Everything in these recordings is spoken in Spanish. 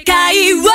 界は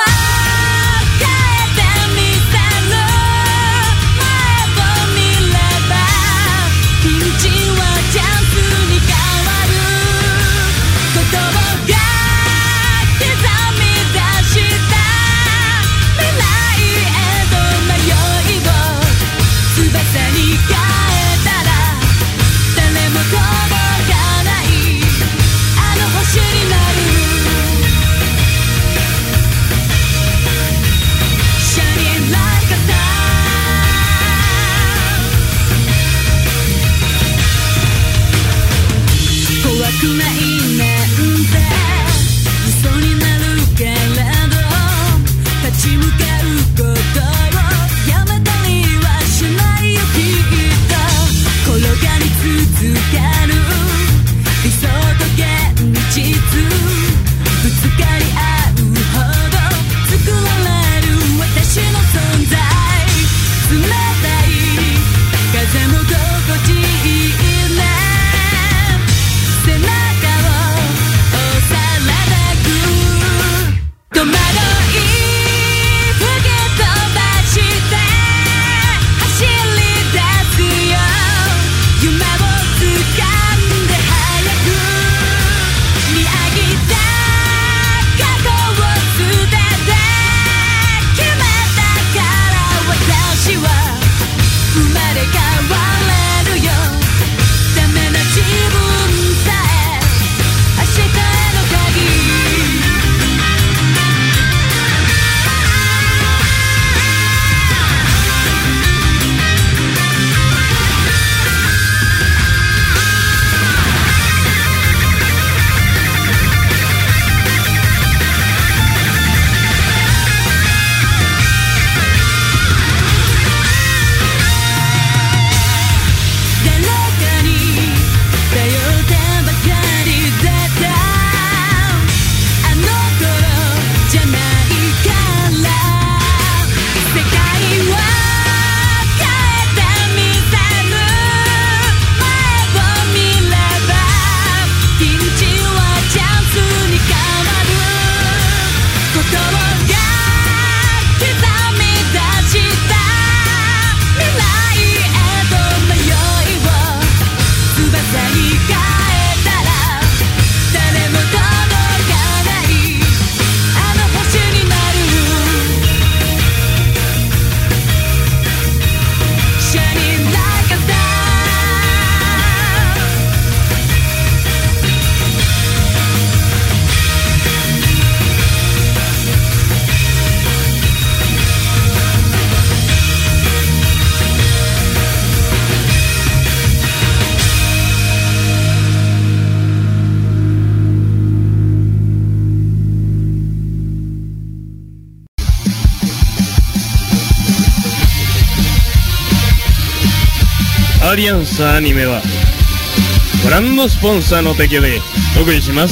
アリアンスアニメはご覧のスポンサーの提供でお送りします。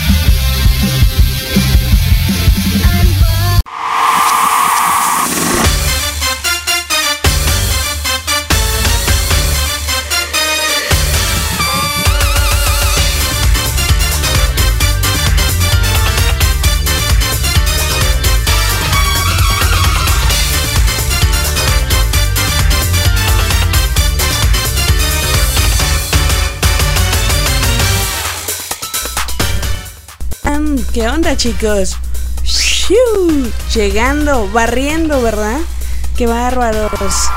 ¿Qué onda, chicos? ¡Shiu! Llegando, barriendo, ¿verdad? ¡Qué bárbaros!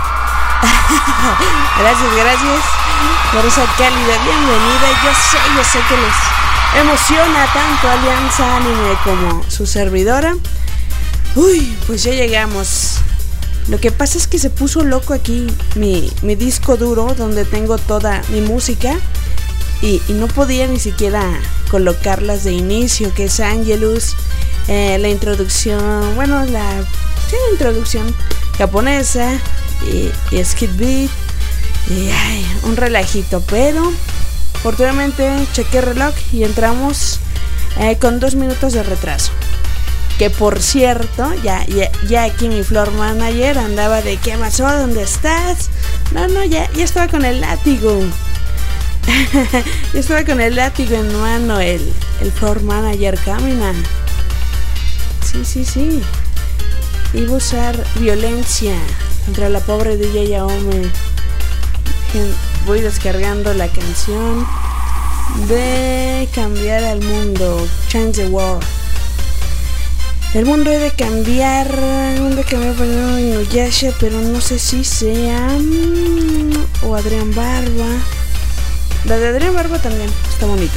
Gracias por esa cálida bienvenida. Yo sé que les emociona tanto Alianza Anime como su servidora. Uy, pues ya llegamos. Lo que pasa es que se puso loco aquí mi disco duro donde tengo toda mi música y no podía ni siquiera colocarlas de inicio, que es Angelus, la introducción, bueno, la introducción japonesa y Skid Beat y un relajito, pero afortunadamente chequé el reloj y entramos con 2 minutos de retraso. Que por cierto, ya aquí mi floor manager andaba de ¿qué pasó? ¿Dónde estás? No, ya estaba con el látigo. Yo estaba con el látigo en mano, el floor manager camina. Sí. Iba a usar violencia contra la pobre DJ Aome. Voy descargando la canción de Cambiar al Mundo, Change the World. El mundo debe cambiar, por Inuyasha, pero no sé si sea o Adrián Barba. La de Adrián Barba también está bonita.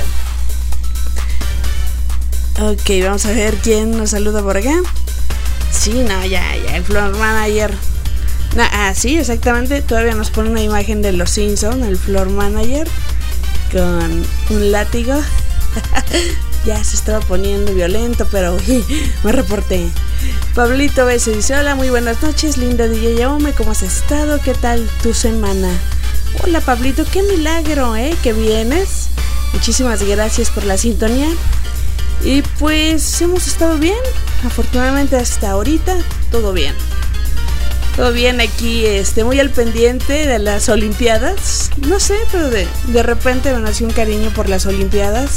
Ok, vamos a ver quién nos saluda por acá. Sí, no, ya, el Floor Manager. Sí, exactamente. Todavía nos pone una imagen de los Simpsons, el Floor Manager, con un látigo. Ya se estaba poniendo violento, pero me reporté. Pablito Beso dice: hola, muy buenas noches, linda DJ Aome, ¿cómo has estado? ¿Qué tal tu semana? Hola Pablito, qué milagro, que vienes. Muchísimas gracias por la sintonía. Y pues hemos estado bien, afortunadamente hasta ahorita, todo bien. Todo bien aquí, muy al pendiente de las Olimpiadas. No sé, pero de repente me nació un cariño por las Olimpiadas.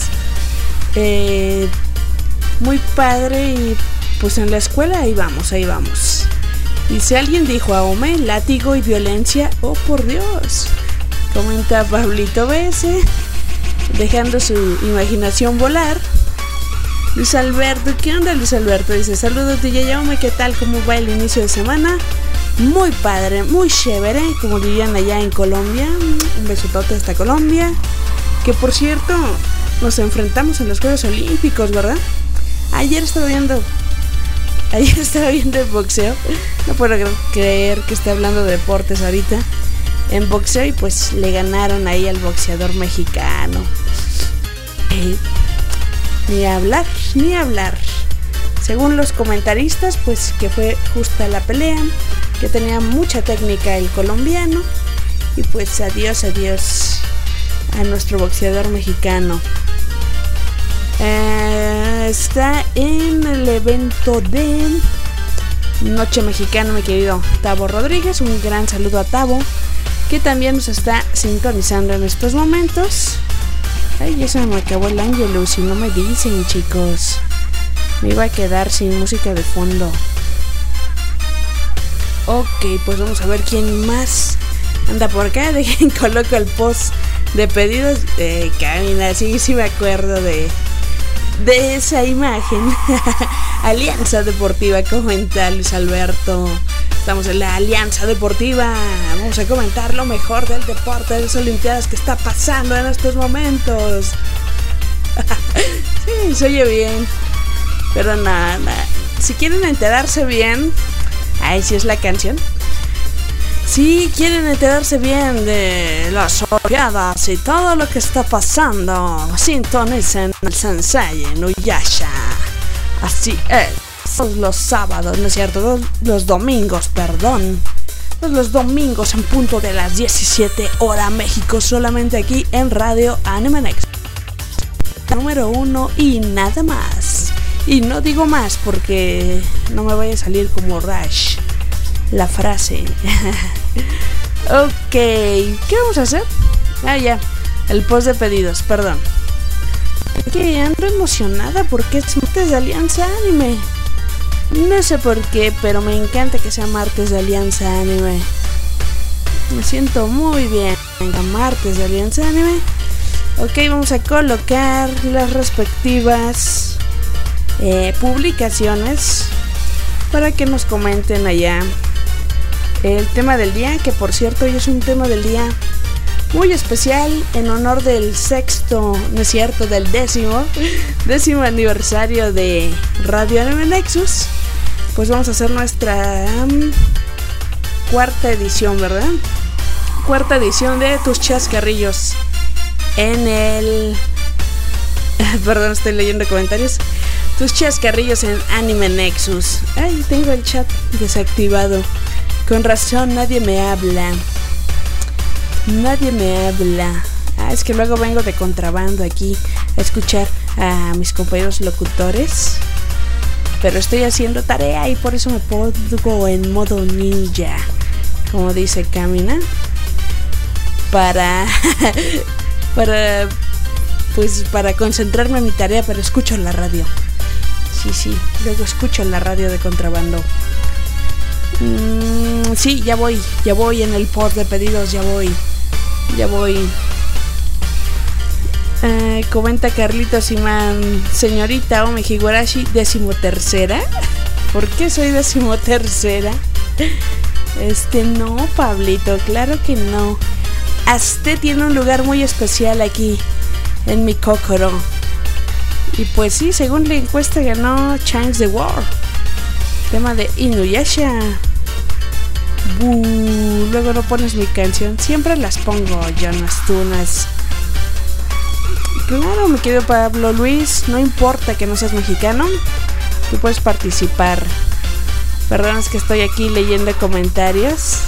Muy padre, y pues en la escuela ahí vamos. Y si alguien dijo Aome, látigo y violencia, oh por Dios. Comenta Pablito BS, dejando su imaginación volar. Luis Alberto, ¿qué onda Luis Alberto? Dice: saludos DJ Aome, ¿qué tal? ¿Cómo va el inicio de semana? Muy padre, muy chévere, como dirían allá en Colombia. Un besotote hasta Colombia. Que por cierto, nos enfrentamos en los Juegos Olímpicos, ¿verdad? Ayer estaba viendo el boxeo. No puedo creer que esté hablando de deportes ahorita. En boxeo, y pues le ganaron ahí al boxeador mexicano. Ni hablar. Según los comentaristas, pues que fue justa la pelea, que tenía mucha técnica el colombiano. Y pues adiós a nuestro boxeador mexicano. Está en el evento de Noche Mexicana, mi querido Tavo Rodríguez. Un gran saludo a Tavo, que también nos está sintonizando en estos momentos. Ay, ya se me acabó el Angelus y no me dicen, chicos. Me iba a quedar sin música de fondo. Ok, pues vamos a ver quién más anda por acá. Dejen, coloco el post de pedidos de Camina. Sí me acuerdo de esa imagen. Alianza Deportiva, comenta Luis Alberto. Estamos en la Alianza Deportiva. Vamos a comentar lo mejor del deporte, de las Olimpiadas que está pasando en estos momentos. Sí, se oye bien. Pero nada. Si quieren enterarse bien, ahí sí es la canción. Si quieren enterarse bien de las Olimpiadas y todo lo que está pasando, sintonicen el Sensei Inuyasha. Así es. Los sábados, ¿no es cierto? Los domingos, perdón. Los domingos en punto de las 17 horas México, solamente aquí en Radio Anime Next. Número 1 y nada más. Y no digo más porque no me vaya a salir como Rush la frase. Ok, ¿qué vamos a hacer? Ya, el post de pedidos, perdón. Que ando emocionada porque es martes de Alianza Anime. No sé por qué, pero me encanta que sea martes de Alianza Anime. Me siento muy bien. Venga, martes de Alianza Anime. Ok, vamos a colocar las respectivas publicaciones para que nos comenten allá el tema del día, que por cierto hoy es un tema del día muy especial en honor del del décimo aniversario de Radio Anime Nexus. Pues vamos a hacer nuestra cuarta edición, ¿verdad? Cuarta edición de tus chascarrillos en el... Perdón, estoy leyendo comentarios. Tus chascarrillos en Anime Nexus. Ay, tengo el chat desactivado. Con razón, nadie me habla. Es que luego vengo de contrabando aquí a escuchar a mis compañeros locutores. Pero estoy haciendo tarea y por eso me pongo en modo ninja, como dice Camina, para concentrarme en mi tarea, pero escucho la radio. Sí, luego escucho la radio de contrabando. Sí, ya voy en el post de pedidos, ya voy. Comenta Carlitos Imán, señorita Ome Higurashi, 13ª. ¿Por qué soy 13ª? No, Pablito, claro que no. Azte tiene un lugar muy especial aquí, en mi Kokoro. Y pues sí, según la encuesta ganó Change the World. Tema de Inuyasha. Luego no pones mi canción. Siempre las pongo, Jonas Tunas. Claro, mi querido Pablo Luis, no importa que no seas mexicano, tú puedes participar. Perdón, es que estoy aquí leyendo comentarios.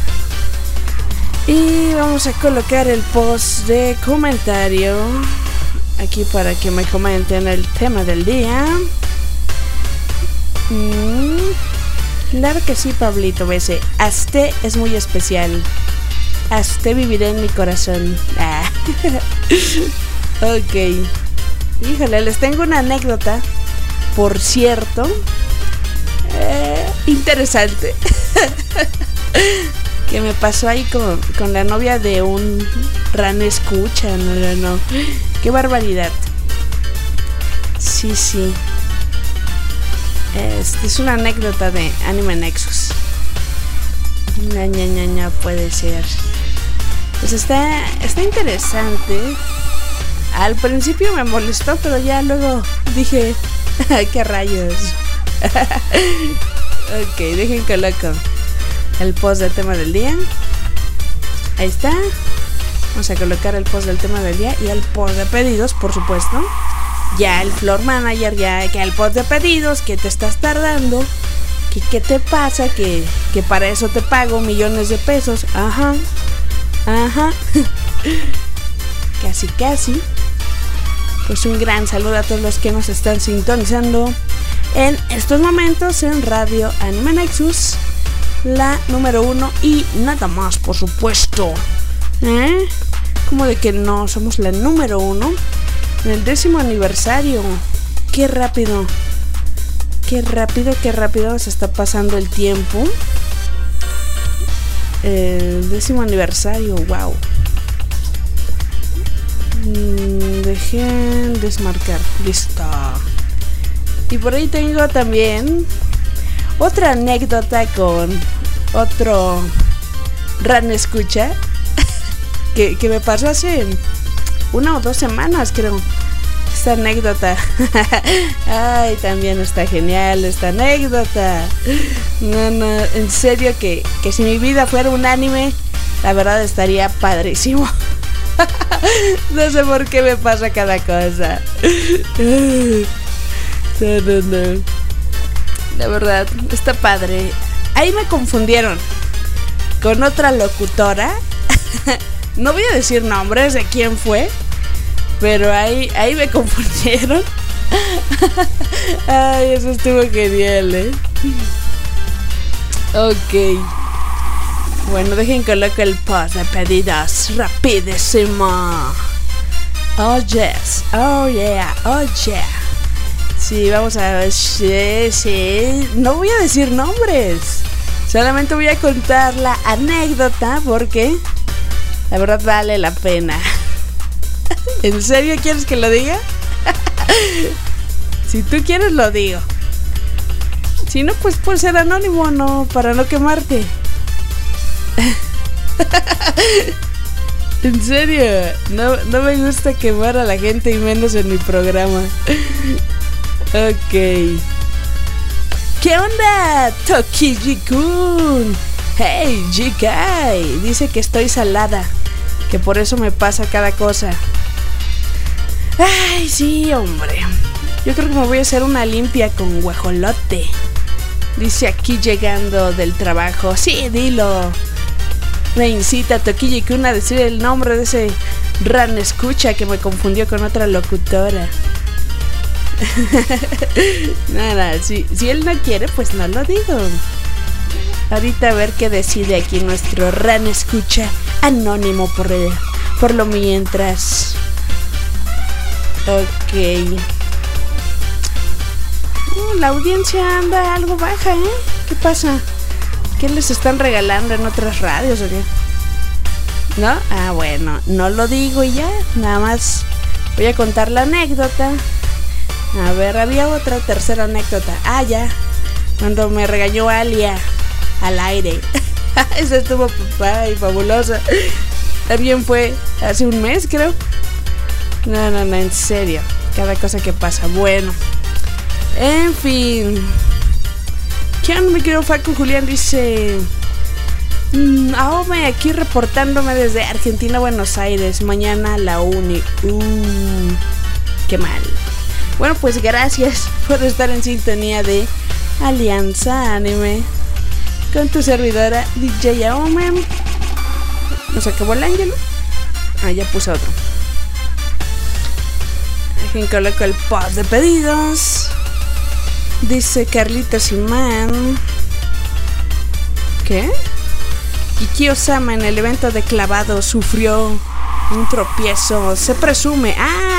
Y vamos a colocar el post de comentario aquí para que me comenten el tema del día. Claro que sí, Pablito BC. Azte es muy especial. Azte vivirá en mi corazón. Ok. Híjole, les tengo una anécdota, por cierto, interesante, que me pasó ahí con la novia de un ran escucha. No. Qué barbaridad. Sí. Es una anécdota de Anime Nexus. No puede ser. Pues está interesante. Al principio me molestó, pero ya luego dije, ¿qué rayos? Ok, dejen coloco el post del tema del día. Ahí está. Vamos a colocar el post del tema del día y el post de pedidos, por supuesto. Ya el Floor Manager, ya que el post de pedidos, que te estás tardando, que qué te pasa, que para eso te pago millones de pesos. Ajá. Casi. Pues un gran saludo a todos los que nos están sintonizando en estos momentos en Radio Anime Nexus, la número 1 y nada más, por supuesto. ¿Cómo de que no? Somos la número 1 en el 10º aniversario. Qué rápido se está pasando el tiempo. El 10º aniversario, wow. Dejen desmarcar, listo. Y por ahí tengo también otra anécdota con otro ran escucha que me pasó hace 1 o 2 semanas, creo. Esta anécdota. Ay, también está genial esta anécdota. No, en serio que si mi vida fuera un anime, la verdad estaría padrísimo. No sé por qué me pasa cada cosa. No. La verdad, está padre. Ahí me confundieron con otra locutora. No voy a decir nombres de quién fue, pero ahí me confundieron. Ay, eso estuvo genial, Ok. Bueno, dejen coloco el post de pedidos rapidísimo. Oh yes, oh yeah. Sí, vamos a ver. Sí. No voy a decir nombres. Solamente voy a contar la anécdota porque la verdad vale la pena. ¿En serio quieres que lo diga? Si tú quieres lo digo. Si no, pues por ser anónimo, no, para no quemarte. En serio, no me gusta quemar a la gente y menos en mi programa. Ok. ¿Qué onda, Tokiji-kun? Hey, Jikai. Dice que estoy salada, que por eso me pasa cada cosa. Ay, sí, hombre. Yo creo que me voy a hacer una limpia con guajolote. Dice aquí llegando del trabajo. Sí, dilo. Me incita Tokiji-kun a decir el nombre de ese ran escucha que me confundió con otra locutora. Nada, si él no quiere, pues no lo digo. Ahorita a ver qué decide aquí nuestro ran escucha anónimo por lo mientras. Ok. la audiencia anda algo baja, ¿eh? ¿Qué pasa? ¿Qué les están regalando en otras radios o qué? ¿No? Ah, bueno, no lo digo y ya, nada más voy a contar la anécdota. A ver, había otra tercera anécdota. Ah, ya, cuando me regañó Alia al aire. Esa estuvo y fabulosa. También fue hace un mes, creo. No, en serio. Cada cosa que pasa. Bueno, en fin. ¿Qué onda, mi querido Facu Julián? Dice... Ahome aquí reportándome desde Argentina, Buenos Aires. Mañana la uni. Qué mal. Bueno, pues gracias por estar en sintonía de Alianza Anime con tu servidora DJ Ahome. Nos acabó el ángel. Ah, ya puse otro. Dejen coloco el post de pedidos. Dice Carlitos Imán. ¿Qué? Kiki Osama en el evento de clavado sufrió un tropiezo. Se presume.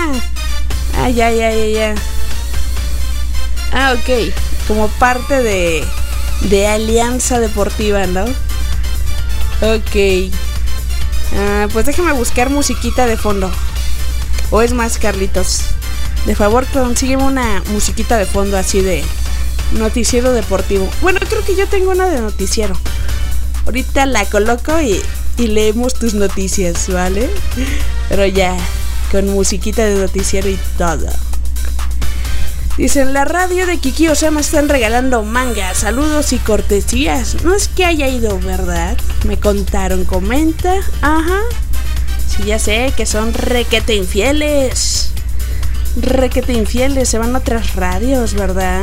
Ya. Ah, ok. Como parte de Alianza Deportiva, ¿no? Ok. Pues déjame buscar musiquita de fondo. O es más, Carlitos, de favor consígueme una musiquita de fondo así de noticiero deportivo. Bueno, creo que yo tengo una de noticiero. Ahorita la coloco y leemos tus noticias, ¿vale? Pero ya, con musiquita de noticiero y todo. Dicen, la radio de Kiki Osama están regalando manga, saludos y cortesías. No es que haya ido, ¿verdad? Me contaron, comenta. Ajá. Sí, ya sé que son requete infieles. Requete infieles, se van a otras radios, ¿verdad?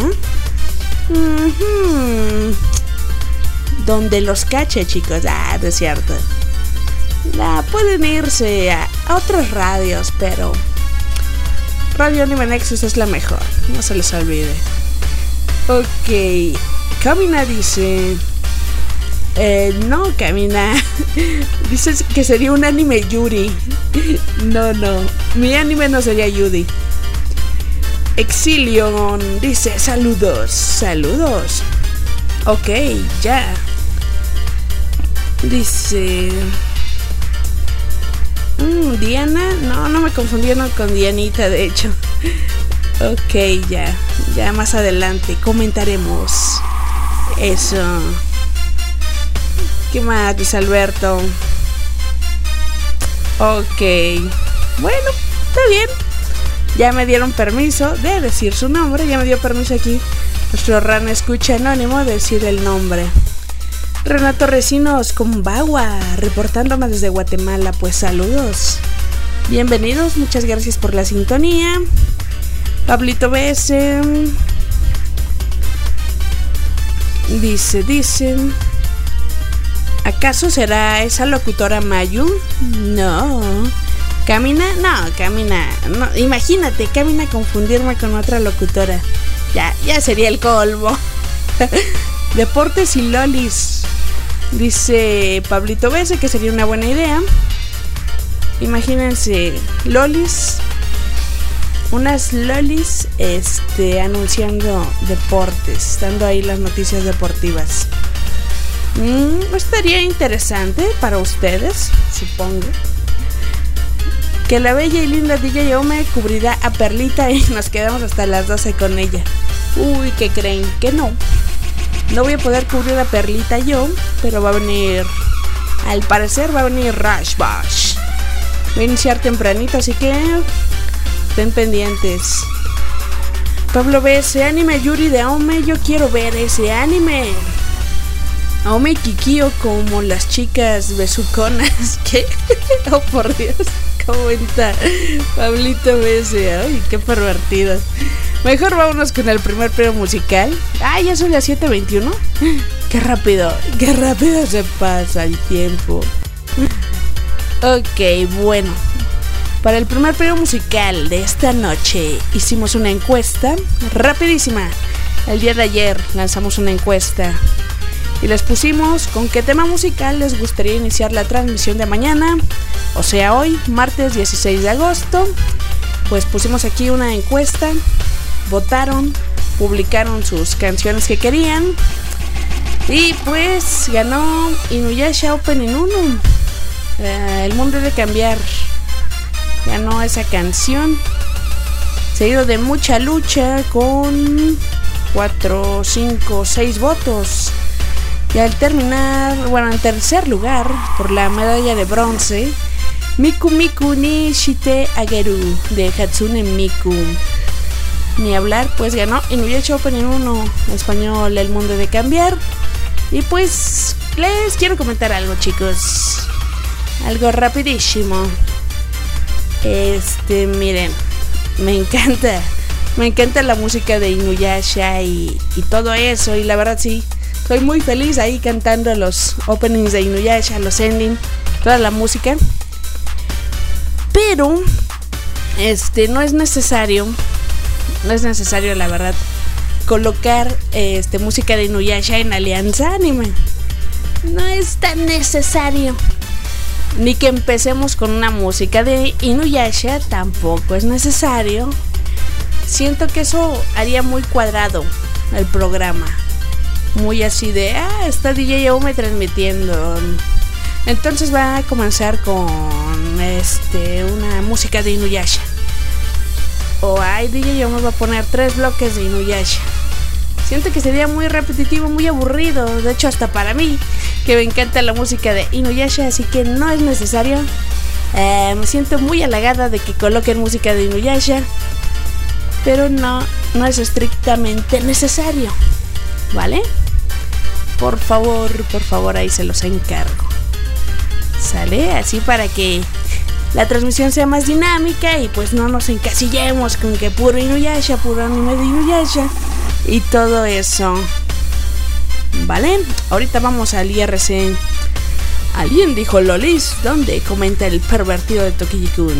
Donde los cache, chicos. No es cierto. Pueden irse a otras radios, pero Radio Anime Nexus es la mejor, no se les olvide. Ok, Camina dice... no, Camina. Dices que sería un anime Yuri. No, mi anime no sería Yuri. Exilion dice, saludos. Ok, ya. Dice... Diana, no me confundieron con Dianita, de hecho. Ok, ya más adelante comentaremos eso. ¿Qué más, Luis Alberto? Ok, bueno, está bien. Ya me dieron permiso de decir su nombre. Ya me dio permiso aquí nuestro Ran Escucha Anónimo de decir el nombre. Renato Recinos Combagua, reportándome desde Guatemala. Pues saludos, bienvenidos, muchas gracias por la sintonía. Pablito BS dice, ¿acaso será esa locutora Mayu? No. ¿Camina? No, imagínate, Camina confundirme con otra locutora. Ya sería el colmo. Deportes y lolis. Dice Pablito BS que sería una buena idea. Imagínense, lolis. Unas lolis anunciando deportes, dando ahí las noticias deportivas. Estaría interesante para ustedes, supongo. Que la bella y linda DJ Ome cubrirá a Perlita y nos quedamos hasta las 12 con ella. Uy, ¿qué creen? Que no voy a poder cubrir a Perlita yo, pero va a venir, al parecer va a venir Rush Bash. Va a iniciar tempranito, así que estén pendientes. Pablo B, ese anime Yuri de Aome, yo quiero ver ese anime. Aome y Kikio como las chicas besuconas. ¿Qué? Oh, por Dios. Comenta Pablito B, ay, qué pervertido. Mejor vámonos con el primer periodo musical. Ya son las 7:21. Qué rápido se pasa el tiempo. Ok, bueno. Para el primer periodo musical de esta noche hicimos una encuesta rapidísima. El día de ayer lanzamos una encuesta y les pusimos con qué tema musical les gustaría iniciar la transmisión de mañana, o sea hoy, martes 16 de agosto. Pues pusimos aquí una encuesta, votaron publicaron sus canciones que querían. Y pues ganó Inuyasha Opening 1. El mundo debe cambiar. Ganó esa canción, seguido de mucha lucha con 4, 5, 6 votos. Y al terminar, en tercer lugar, por la medalla de bronce, Miku Miku ni Shite Ageru de Hatsune Miku. Ni hablar, pues ganó Inuyasha Opening 1, en español, el mundo debe cambiar. Y pues les quiero comentar algo, chicos. Algo rapidísimo. Miren, me encanta la música de Inuyasha y todo eso. Y la verdad sí, soy muy feliz ahí cantando los openings de Inuyasha, los endings, toda la música. Pero no es necesario la verdad colocar música de Inuyasha en Alianza Anime. No es tan necesario. Ni que empecemos con una música de Inuyasha, tampoco es necesario. Siento que eso haría muy cuadrado el programa. Muy así de, está DJ Yaume transmitiendo. Entonces va a comenzar con una música de Inuyasha. O DJ Yaume va a poner 3 bloques de Inuyasha. Siento que sería muy repetitivo, muy aburrido. De hecho, hasta para mí, que me encanta la música de Inuyasha, así que no es necesario. Me siento muy halagada de que coloquen música de Inuyasha, pero no es estrictamente necesario, ¿vale? Por favor, ahí se los encargo. ¿Sale? Así para que la transmisión sea más dinámica y pues no nos encasillemos con que puro Inuyasha, puro anime de Inuyasha y todo eso, ¿vale? Ahorita vamos al IRC. Alguien dijo Lolis, donde comenta el pervertido de Tokiyi-kun.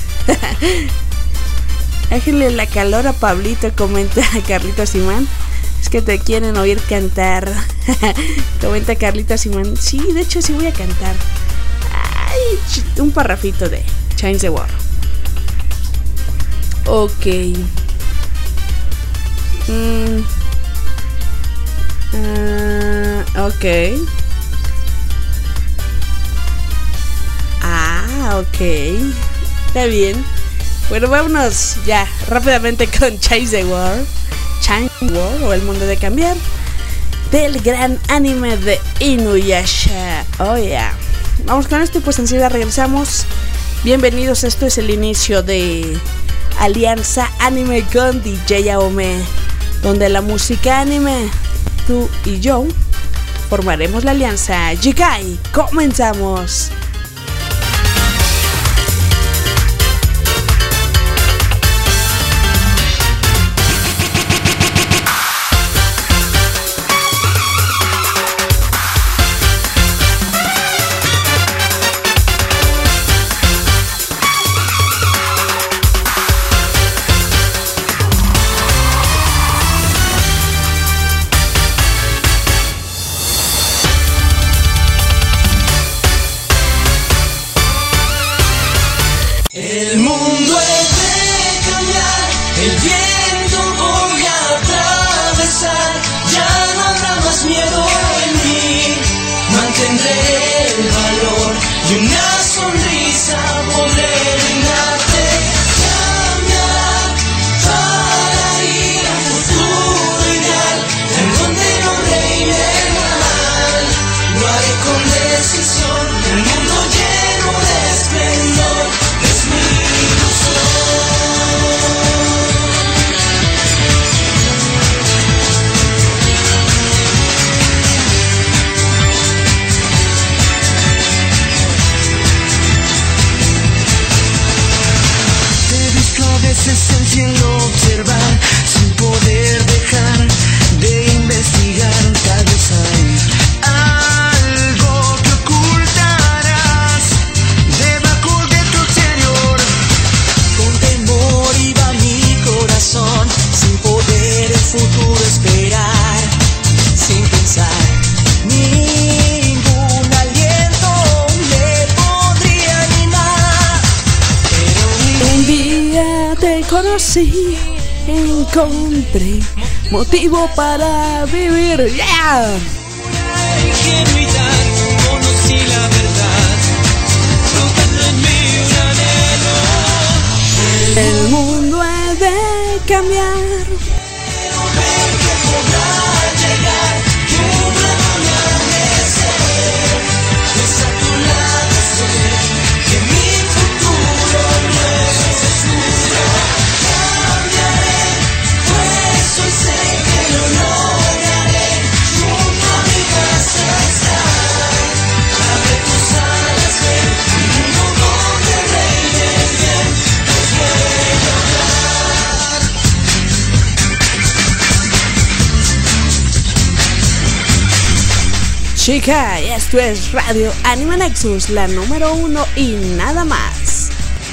Déjenle la calor a Pablito, comenta Carlitos Simán. Es que te quieren oír cantar. Comenta Carlitos Simán. Sí, de hecho sí voy a cantar. Ay, un parrafito de Change the World. Ok. Ok. Ok. Está bien. Bueno, vámonos ya rápidamente con Change the World. Change the World, o el mundo de cambiar, del gran anime de Inuyasha. Oh yeah. Vamos con esto y pues enseguida regresamos. Bienvenidos, esto es el inicio de Alianza Anime con DJ Yaume, donde la música anime, tú y yo formaremos la alianza. Jigai, comenzamos. Encontré motivo para vivir. ¡Yeah! Conocí la verdad, flotando en mí un anhelo. El mundo ha de cambiar. Quiero ver que podrá llegar y un nuevo amanecer. Pues a tu lado sé que mi futuro no es oscuro. Cambiaré, pues hoy sé que lo lograré. Junto a mi casa estar. Abre tus alas, ven, un mundo donde reine el bien. Os vuelvo a hablar. Chica, y esto es Radio Anime Nexus, la número 1 y nada más.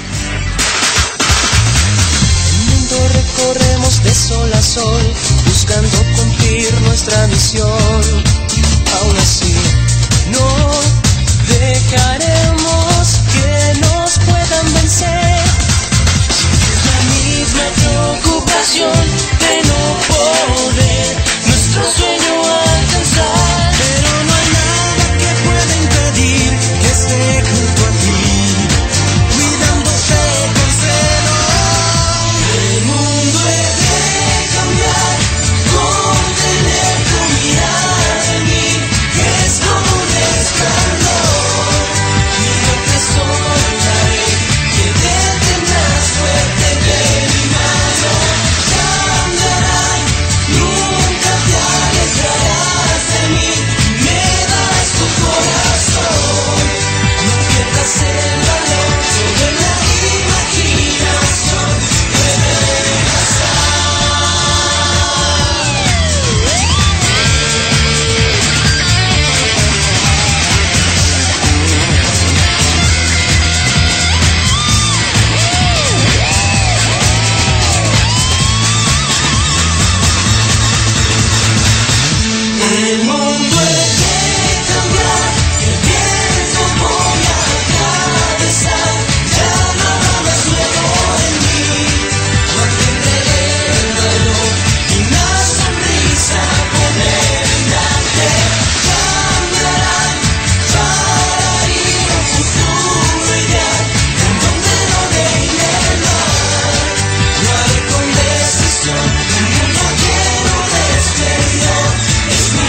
El mundo recorremos de sol a sol, buscando cumplir nuestra misión. Aún así, no dejaremos que nos puedan vencer. Es la misma preocupación de no poder nuestro sueño alcanzar. Pero no hay nada que pueda impedir que esté junto a ti, cuidándote con celo. El mundo he de cambiar, con tener tu mirada en mí, que es como un resplandor. Y no te soltaré, que detendrás fuerte de mi mano. Cambiarán, nunca te alejarás de mí, me darás tu corazón. No pierdas el valor, sobre la imaginación puede pasar. El mundo he de cambiar, el viento voy a atravesar. Ya no habrá más miedo en mí, mantendré el valor y una sonrisa poner en darte. Cambiarán para ir a un futuro ideal, en donde no reine el mal. Lo haré con decisión, un mundo lleno de esplendor. Es mi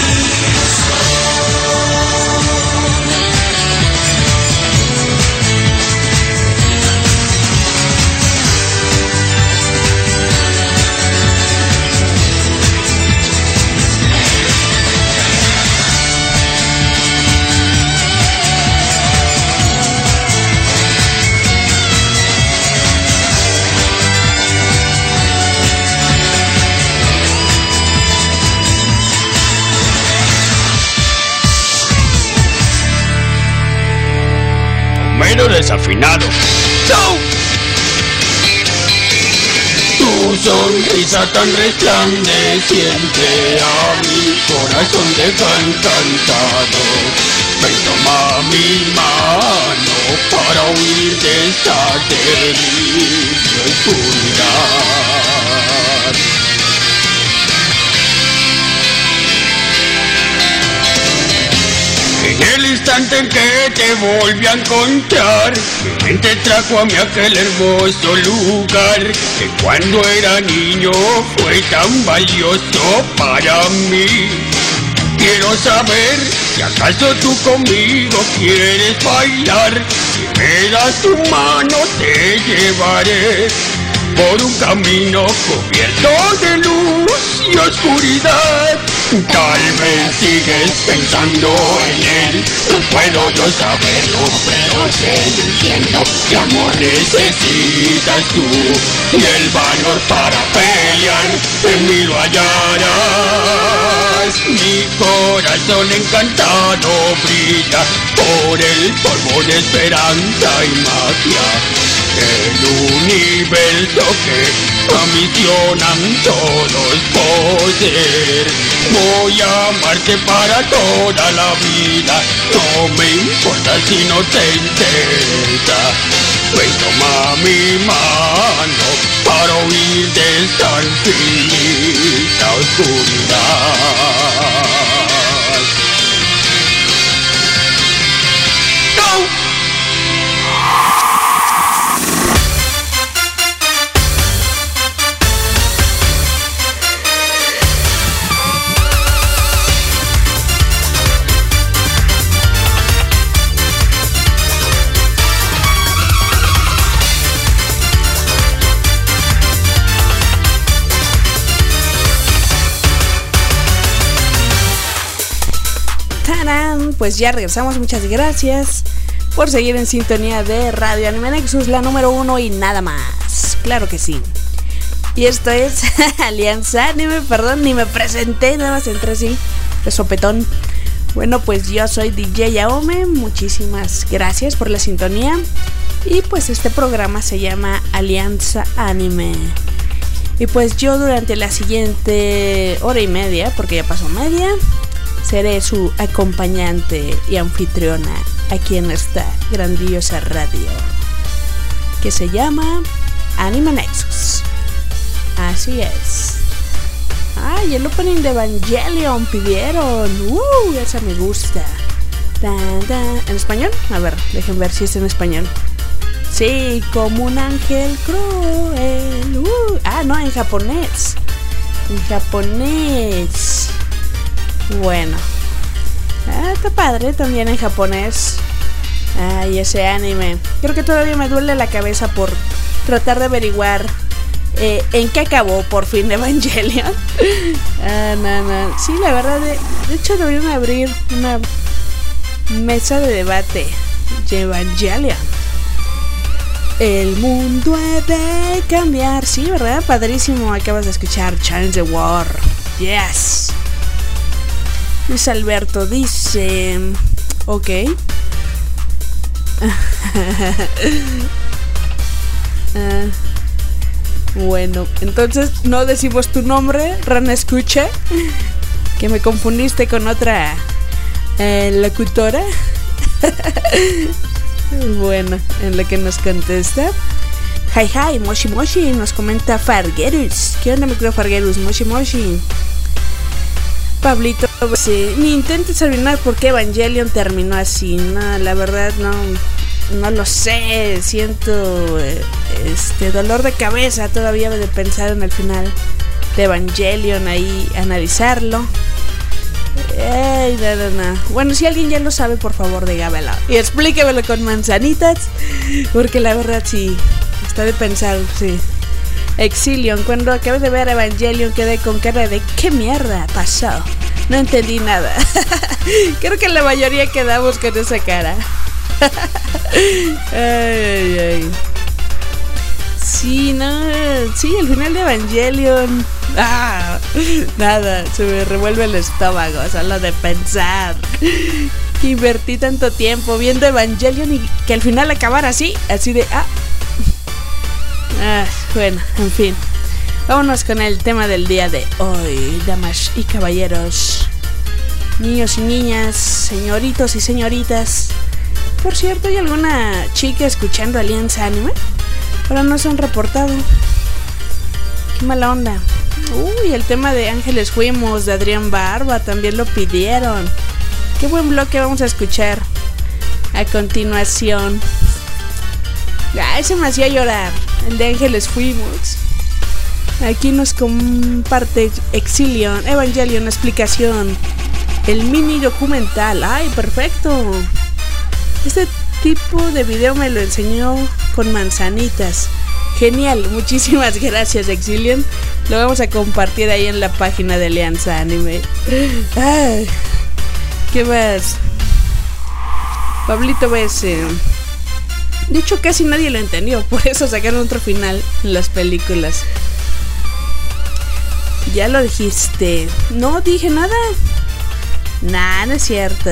Menos desafinado. ¡Chau! Tu sonrisa tan resplandeciente a mi corazón deja encantado. Ven, toma mi mano para huir de esta terrible oscuridad. En el instante en que te volví a encontrar, mi mente trajo a mí aquel hermoso lugar que cuando era niño fue tan valioso para mí. Quiero saber si acaso tú conmigo quieres bailar. Si me das tu mano te llevaré por un camino cubierto de luz y oscuridad. Tal vez sigues pensando en él, no puedo yo saberlo, pero sé, entiendo que amor necesitas tú y el valor para pelear en mí lo hallarás. Mi corazón encantado brilla por el polvo de esperanza y magia. El universo que ambicionan todos poseer. Voy a amarte para toda la vida, no me importa si no te interesa. Ven, toma mi mano para huir de esta infinita oscuridad. oscuridad. Pues ya regresamos, muchas gracias por seguir en sintonía de Radio Anime Nexus, la número 1 y nada más, claro que sí. Y esto es Alianza Anime, perdón, ni me presenté, nada más entré así, de sopetón. Bueno, pues yo soy DJ Yaome, muchísimas gracias por la sintonía. Y pues este programa se llama Alianza Anime. Y pues yo durante la siguiente hora y media, porque ya pasó media, seré su acompañante y anfitriona aquí en esta grandiosa radio que se llama Anime Nexus. Así es. Ay, el opening de Evangelion pidieron. Esa me gusta. ¿En español? A ver, dejen ver si es en español. Sí, como un ángel cruel. No, en japonés. En japonés. Bueno, está padre también en japonés. Ay, ese anime. Creo que todavía me duele la cabeza por tratar de averiguar en qué acabó por fin Evangelion. No. Sí, la verdad, de hecho deberían abrir una mesa de debate de Evangelion. El mundo ha de cambiar. Sí, ¿verdad? Padrísimo. Acabas de escuchar Change the War. Yes. Luis Alberto dice... Ok. Bueno, entonces no decimos tu nombre, Rana Escucha, que me confundiste con otra locutora. Bueno, en lo que nos contesta. Hi, Moshi Moshi, nos comenta Fargerus. ¿Qué onda, micro Fargerus? Moshi Moshi. Pablito, sí, ni intentes adivinar por qué Evangelion terminó así. No, la verdad no lo sé. Siento dolor de cabeza todavía de pensar en el final de Evangelion, ahí analizarlo. No. Bueno, si alguien ya lo sabe, por favor dígamelo y explíquemelo con manzanitas, porque la verdad sí, está de pensar, sí. Exilion, cuando acabé de ver Evangelion quedé con cara de ¿qué mierda pasó? No entendí nada. Creo que la mayoría quedamos con esa cara. Ay. Sí, el final de Evangelion. Nada, se me revuelve el estómago solo de pensar. Invertí tanto tiempo viendo Evangelion y que al final acabara así de bueno, en fin. Vámonos con el tema del día de hoy, damas y caballeros, niños y niñas, señoritos y señoritas. Por cierto, ¿hay alguna chica escuchando Alianza Anime? Pero no se han reportado. Qué mala onda. El tema de Ángeles Fuimos de Adrián Barba también lo pidieron. Qué buen bloque vamos a escuchar a continuación. Ese me hacía llorar, el de Ángeles Fuimos. Aquí nos comparte Exilion, Evangelion, explicación, el mini documental. ¡Ay, perfecto! Este tipo de video me lo enseñó con manzanitas. Genial, muchísimas gracias, Exilion. Lo vamos a compartir ahí en la página de Alianza Anime. Ay, ¿qué más? Pablito BS. De hecho, casi nadie lo entendió, por eso sacaron otro final en las películas. Ya lo dijiste. No dije nada. Nah, no es cierto.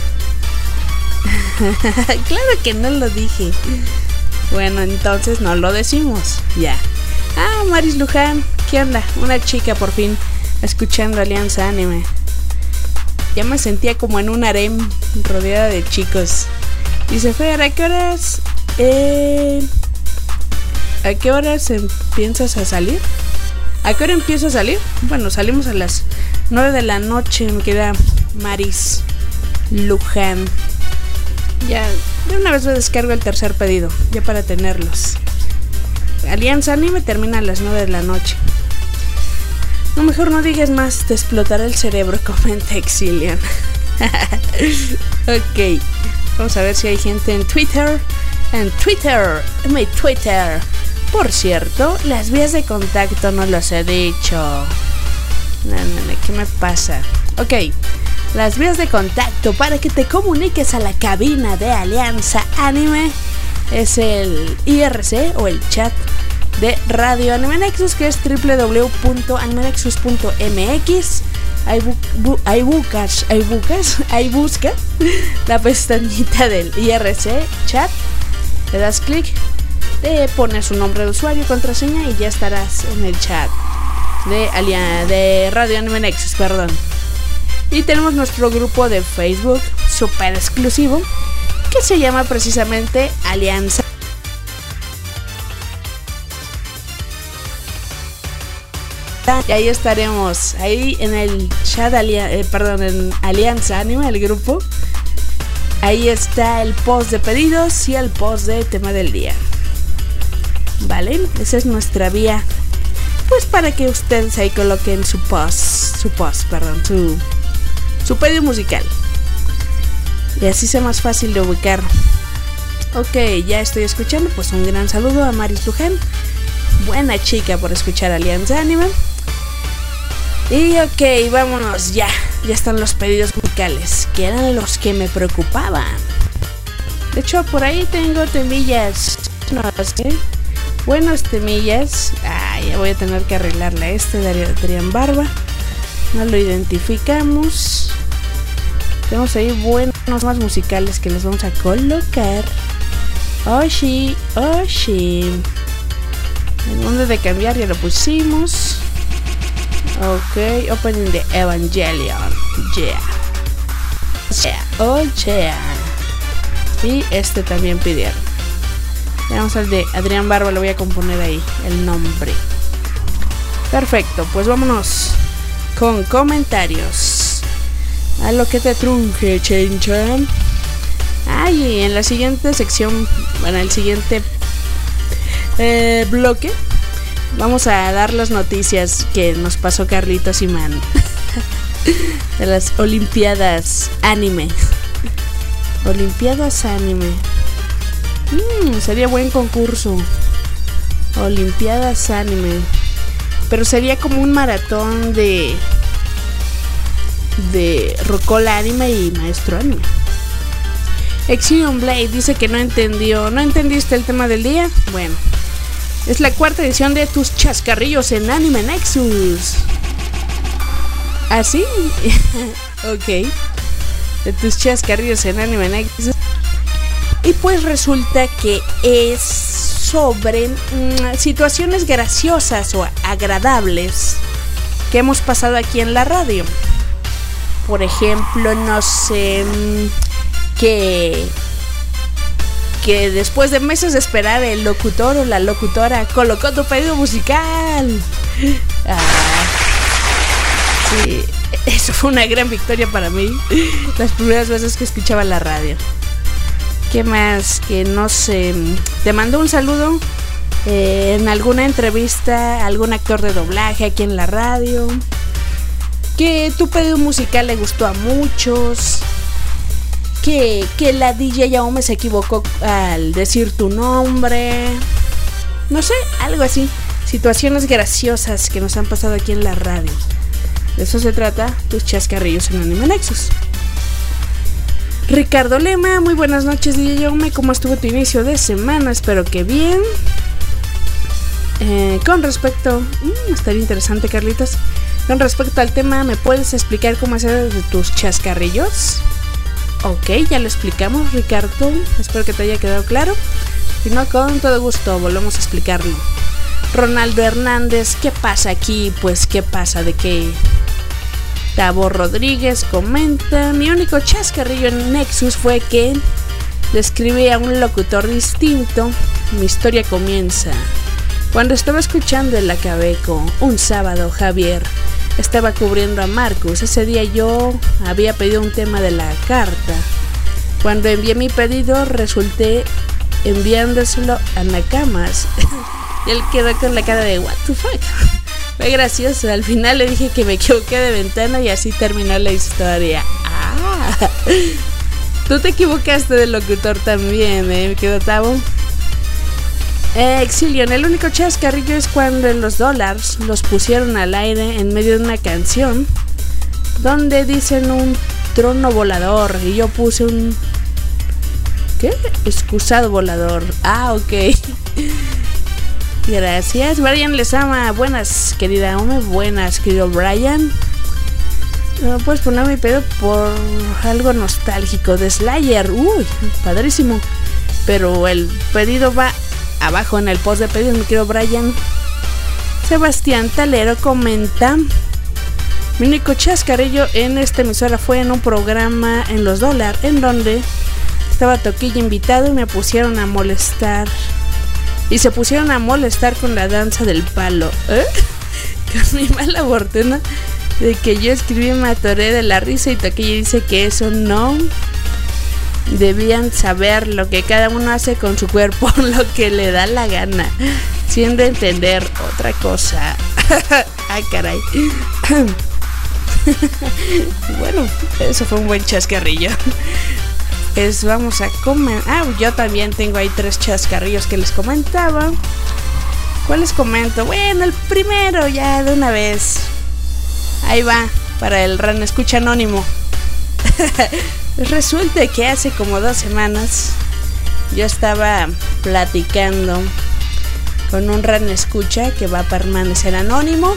Claro que no lo dije. Bueno, entonces no lo decimos. Ya. Maris Luján, ¿qué onda? Una chica por fin escuchando Alianza Anime. Ya me sentía como en un harem rodeada de chicos. Dice Fer, ¿a qué horas? ¿A qué horas piensas a salir? ¿A qué hora empiezo a salir? Bueno, salimos a las 9 de la noche. Me queda Maris Luján. Ya, de una vez me descargo el tercer pedido, ya para tenerlos. Alianza Anime termina a las 9 de la noche. No, mejor no digas más, te explotará el cerebro, comenta Exilian. Ok, vamos a ver si hay gente en Twitter. Mi Twitter. Por cierto, las vías de contacto no los he dicho. No, ¿qué me pasa? Ok, las vías de contacto para que te comuniques a la cabina de Alianza Anime es el IRC o el chat de Radio Anime Nexus, que es www.animenexus.mx. Ahí busca la pestañita del IRC chat, le das clic, te pones un nombre de usuario, contraseña y ya estarás en el chat de Radio Anime Nexus, perdón. Y tenemos nuestro grupo de Facebook super exclusivo que se llama precisamente Alianza. Y ahí estaremos, ahí en el chat en Alianza Anime, el grupo. Ahí está el post de pedidos y el post de tema del día. Vale, esa es nuestra vía. Pues para que ustedes ahí coloquen su pedido musical. Y así sea más fácil de ubicar. Ok, ya estoy escuchando. Pues un gran saludo a Maris Luján. Buena chica por escuchar Alianza Anime. Y ok, vámonos ya. Ya están los pedidos musicales, que eran los que me preocupaban. De hecho, por ahí tengo temillas. No sé. Buenos temillas. Ya voy a tener que arreglarla. De Adrián Barba. No lo identificamos. Tenemos ahí buenos más musicales que les vamos a colocar. Oshi. El mundo de cambiar ya lo pusimos. Ok, opening de Evangelion. Yeah. Oh yeah. Y este también pidieron. Vamos al de Adrián Barba, le voy a componer ahí el nombre. Perfecto, pues vámonos con comentarios. A lo que te trunje, Chen. Y en la siguiente sección, bueno, el siguiente bloque, vamos a dar las noticias que nos pasó Carlitos y Man de las Olimpiadas Anime. Olimpiadas Anime. Sería buen concurso. Olimpiadas Anime. Pero sería como un maratón de Rocola Anime y Maestro Anime. Exilion Blade dice que no entendió. ¿No entendiste el tema del día? Bueno, es la cuarta edición de tus chascarrillos en Anime Nexus. ¿Ah, sí? Ok. De tus chascarrillos en Anime Nexus. Y pues resulta que es sobre situaciones graciosas o agradables que hemos pasado aquí en la radio. Por ejemplo, no sé, que después de meses de esperar el locutor o la locutora colocó tu pedido musical. Sí, eso fue una gran victoria para mí. Las primeras veces que escuchaba la radio. ¿Qué más? Que no sé, te mandó un saludo en alguna entrevista a algún actor de doblaje aquí en la radio. Que tu pedido musical le gustó a muchos. Que la DJ Yaume se equivocó al decir tu nombre. No sé, algo así. Situaciones graciosas que nos han pasado aquí en la radio. De eso se trata tus chascarrillos en Anime Nexus. Ricardo Lema, muy buenas noches, DJ Yaume. ¿Cómo estuvo tu inicio de semana? Espero que bien. Con respecto... estaría interesante, Carlitos. Con respecto al tema, ¿me puedes explicar cómo hacer de tus chascarrillos? Ok, ya lo explicamos, Ricardo. Espero que te haya quedado claro. Si no, con todo gusto volvemos a explicarlo. Ronaldo Hernández, ¿qué pasa aquí? Pues, ¿qué pasa? ¿De qué? Tavo Rodríguez comenta: mi único chascarrillo en Nexus fue que le escribí a un locutor distinto. Mi historia comienza. Cuando estaba escuchando el Acabeco un sábado, Javier estaba cubriendo a Marcus. Ese día yo había pedido un tema de la carta. Cuando envié mi pedido, resulté enviándoselo a Nakamas. Y él quedó con la cara de what the fuck. Fue gracioso. Al final le dije que me equivoqué de ventana y así terminó la historia. Ah, tú te equivocaste de locutor también, me quedó Tavo. Exilion, el único chascarrillo es cuando en los Dollars los pusieron al aire en medio de una canción donde dicen un trono volador y yo puse un... ¿qué? Excusado volador. Ah, ok. Gracias. Brian les ama. Buenas, querida Ome. Buenas, querido Brian. No puedes poner mi pedo por algo nostálgico de Slayer. Uy, padrísimo. Pero el pedido va abajo en el post de pedido, mi querido Brian. Sebastián Talero comenta: mi único chascarrillo en esta emisora fue en un programa en los Dólar, en donde estaba Toquilla invitado y me pusieron a molestar. Y se pusieron a molestar con la danza del palo. Con mi mala fortuna de que yo escribí me atoré de la risa y Toquilla dice que eso no... debían saber lo que cada uno hace con su cuerpo, lo que le da la gana, sin de entender otra cosa. Ay, caray. Bueno, eso fue un buen chascarrillo. Vamos a comer. Yo también tengo ahí 3 chascarrillos que les comentaba. ¿Cuál les comento? Bueno, el primero ya de una vez. Ahí va, para el Ran Escucha Anónimo. Resulta que hace como 2 semanas yo estaba platicando con un Ran Escucha que va a permanecer anónimo.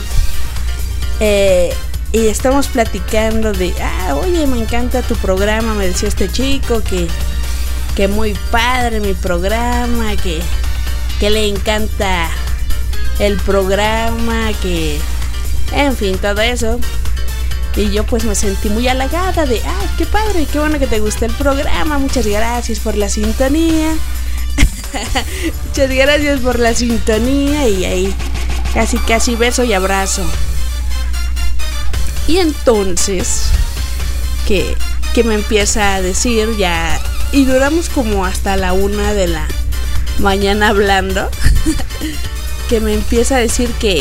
Y estamos platicando de, oye, me encanta tu programa, me decía este chico que muy padre mi programa, que le encanta el programa, que, en fin, todo eso. Y yo pues me sentí muy halagada de, qué padre, qué bueno que te guste el programa, muchas gracias por la sintonía. Muchas gracias por la sintonía y ahí casi beso y abrazo. Y entonces, que me empieza a decir ya, y duramos como hasta la 1 de la mañana hablando, que me empieza a decir que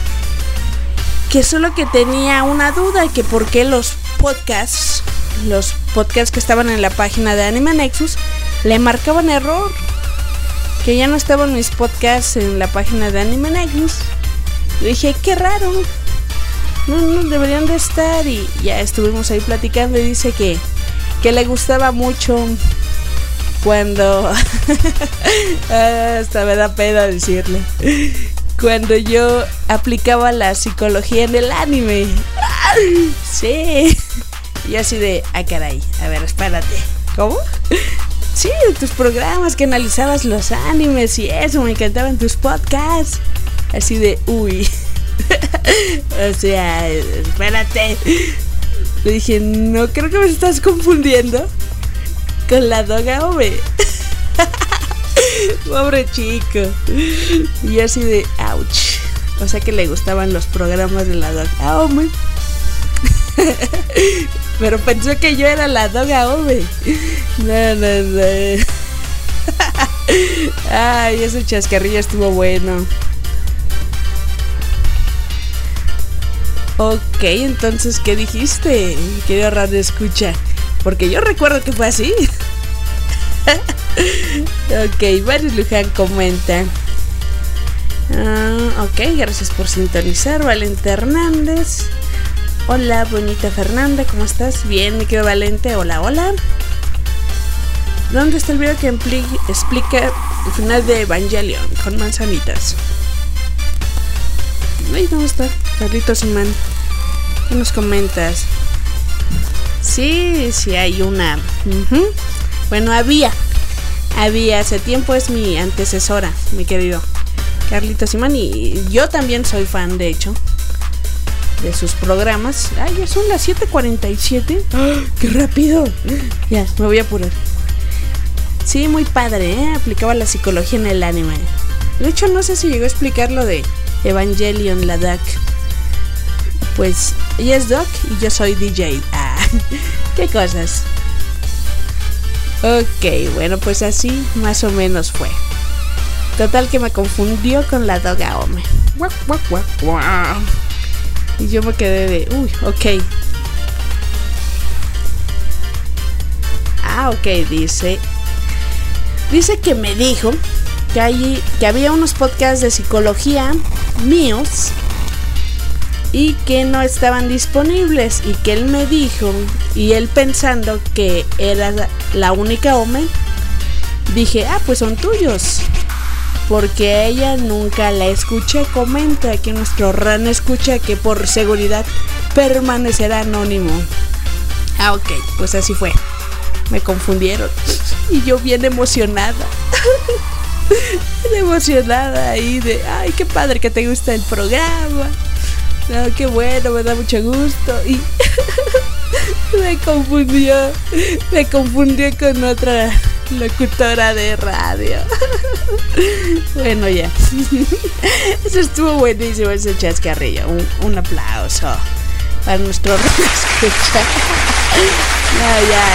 solo que tenía una duda, que por qué los podcasts que estaban en la página de Anime Nexus le marcaban error, que ya no estaban mis podcasts en la página de Anime Nexus. Le dije, qué raro. No deberían de estar. Y ya estuvimos ahí platicando y dice que le gustaba mucho cuando hasta me da pena decirle, cuando yo aplicaba la psicología en el anime. Sí. Y así de, caray, a ver, espérate, ¿cómo? Sí, tus programas que analizabas los animes y eso, me encantaban tus podcasts. Así de, uy. O sea, espérate. Le dije, no, creo que me estás confundiendo con la Doga Ome. Pobre chico. Y así de, ouch. O sea que le gustaban los programas de la Doga Ome. Pero pensó que yo era la Doga Ome. No. Ay, ese chascarrillo estuvo bueno. Ok, entonces, ¿qué dijiste? Querido Radio Escucha, porque yo recuerdo que fue así. Ok, Varios Luján comenta. Ok, gracias por sintonizar. Valente Hernández. Hola, bonita Fernanda, ¿cómo estás? Bien, mi querido Valente, hola. ¿Dónde está el video que explica el final de Evangelion con manzanitas? Ay, ¿dónde está? Carlitos Simán, ¿qué nos comentas? Sí, hay una. Bueno, había hace tiempo, es mi antecesora, mi querido Carlitos Simán, y yo también soy fan, de hecho, de sus programas. Ya son las 7:47. ¡Qué rápido! Ya, me voy a apurar. Sí, muy padre, Aplicaba la psicología en el anime. De hecho, no sé si llegó a explicar lo de Evangelion, la Doc. Pues ella es Doc y yo soy DJ. Ah, qué cosas. Ok, bueno, pues así más o menos fue. Total que me confundió con la Doc Aome. Y yo me quedé de... Uy, ok. Ah, ok, dice que me dijo que había unos podcasts de psicología míos y que no estaban disponibles, y que él me dijo, y él pensando que era la única Ome, dije, pues son tuyos, porque a ella nunca la escuché. Comenta que nuestro Ran escucha que por seguridad permanecerá anónimo. Ah, ok, pues así fue. Me confundieron y yo bien emocionada. Bien emocionada ahí de, ay, qué padre que te gusta el programa. No, qué bueno, me da mucho gusto. Y me confundió con otra locutora de radio. Bueno, ya. Eso estuvo buenísimo, ese chascarrillo. Un aplauso para nuestro escucha. No, ya.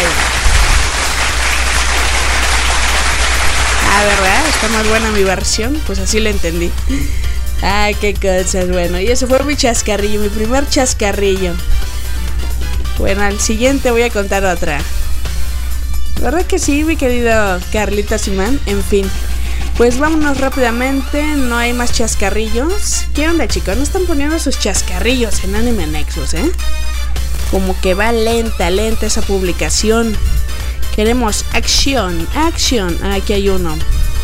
Ah, ¿verdad? Está más buena mi versión. Pues así la entendí. Ay, qué cosas. Bueno, y ese fue mi chascarrillo, mi primer chascarrillo. Bueno, al siguiente voy a contar otra. ¿Verdad que sí, mi querido Carlito Simán? En fin, pues vámonos rápidamente. No hay más chascarrillos. ¿Qué onda, chicos? No están poniendo sus chascarrillos en Anime Nexus, ¿eh? Como que va lenta esa publicación. Queremos acción. Aquí hay uno.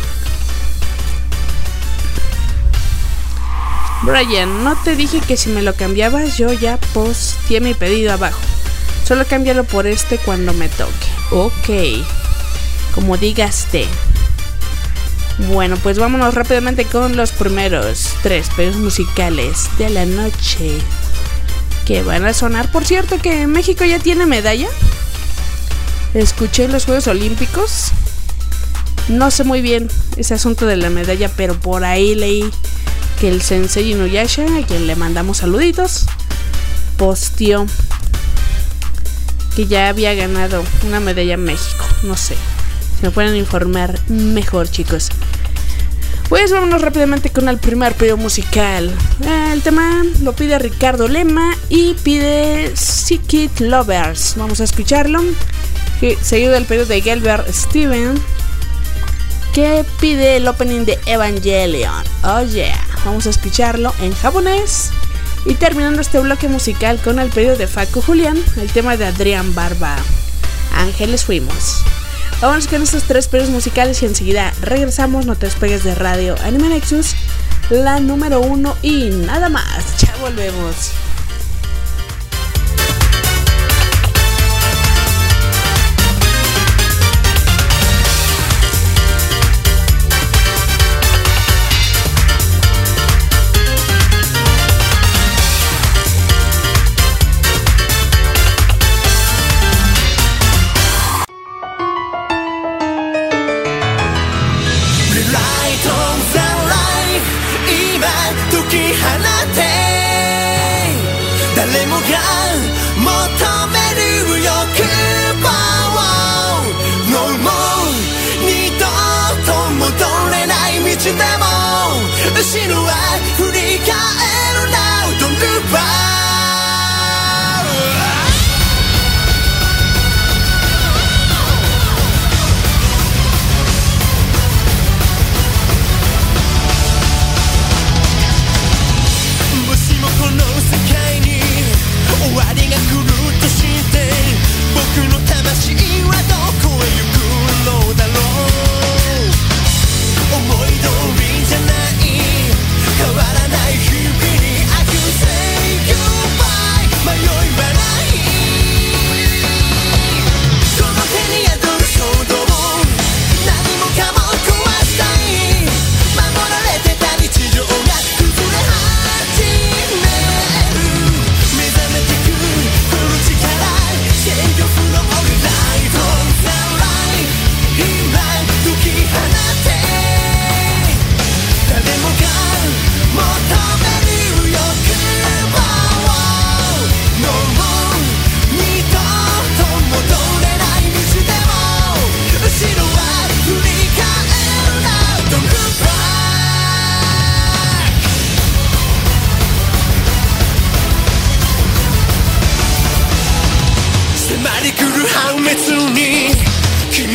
Brian, no te dije que si me lo cambiabas, yo ya posteé mi pedido abajo. Solo cámbialo por este cuando me toque. Ok, como digaste. Bueno, pues vámonos rápidamente con los primeros 3 pedidos musicales de la noche que van a sonar. Por cierto, que México ya tiene medalla. Escuché en los Juegos Olímpicos. No sé muy bien ese asunto de la medalla, pero por ahí leí que el Sensei Inuyasha, a quien le mandamos saluditos, posteó que ya había ganado una medalla en México. No sé, si me pueden informar mejor, chicos. Pues vámonos rápidamente con el primer pedido musical. El tema lo pide Ricardo Lema y pide Psychic Lovers. Vamos a escucharlo. Seguido del pedido de Gilbert Steven, que pide el opening de Evangelion. Oh yeah, vamos a escucharlo en japonés. Y terminando este bloque musical con el pedido de Facu Julián, el tema de Adrián Barba, Ángeles Fuimos. Vámonos con estos 3 pedidos musicales y enseguida regresamos. No te despegues de Radio Anime Nexus, la número 1 y nada más. Ya volvemos. Light on the line 今解き放て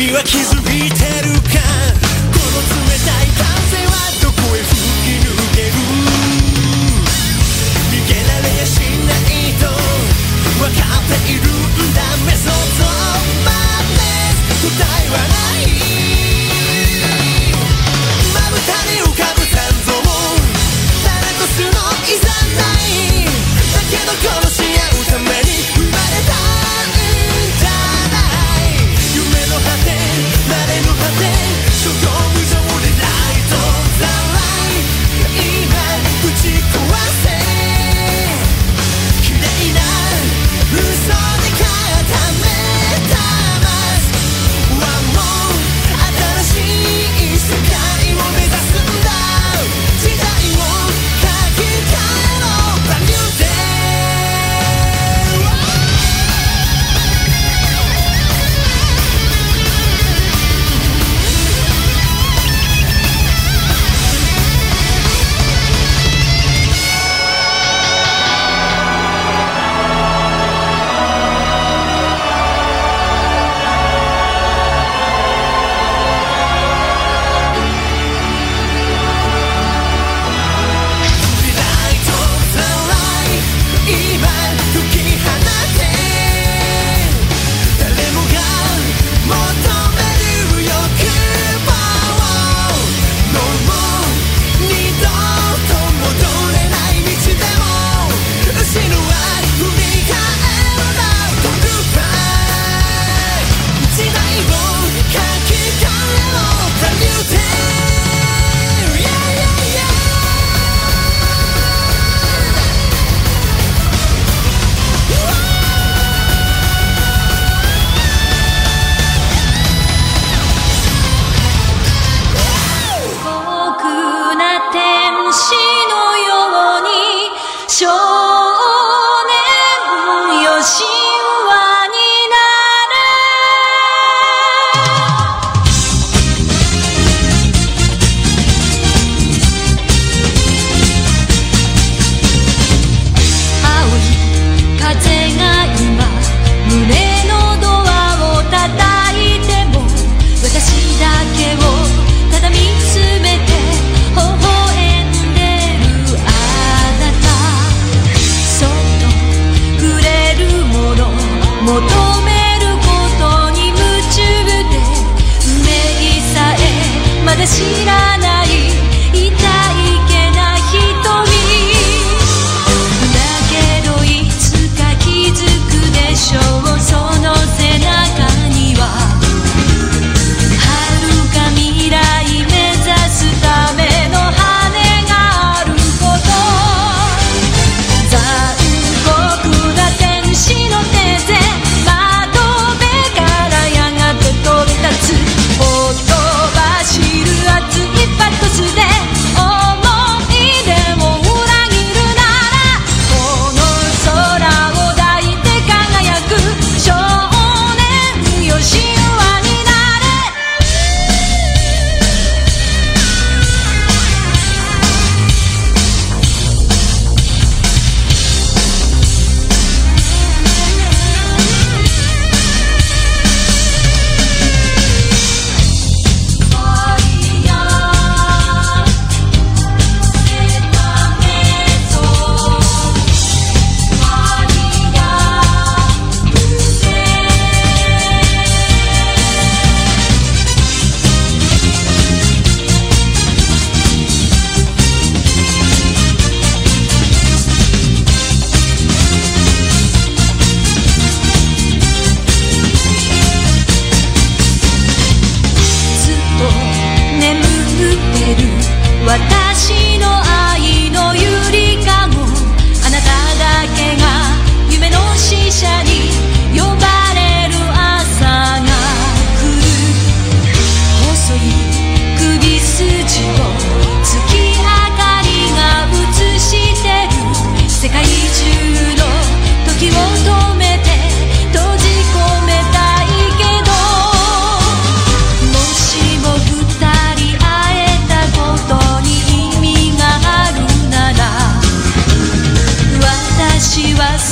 君は気づいてるかこの冷たい風はどこへ吹き抜ける逃げられやしないと分かっているんだメソッドマンネス答えはないまぶたに浮かぶ残像誰とすのいざないだけど殺し合うために生まれたんじゃない夢の果て慣れの果て諸行無常でライトザライ今打ち壊せ綺麗な嘘で固めたマスはもう新しい世界を目指すんだ時代を書き換えろ A new day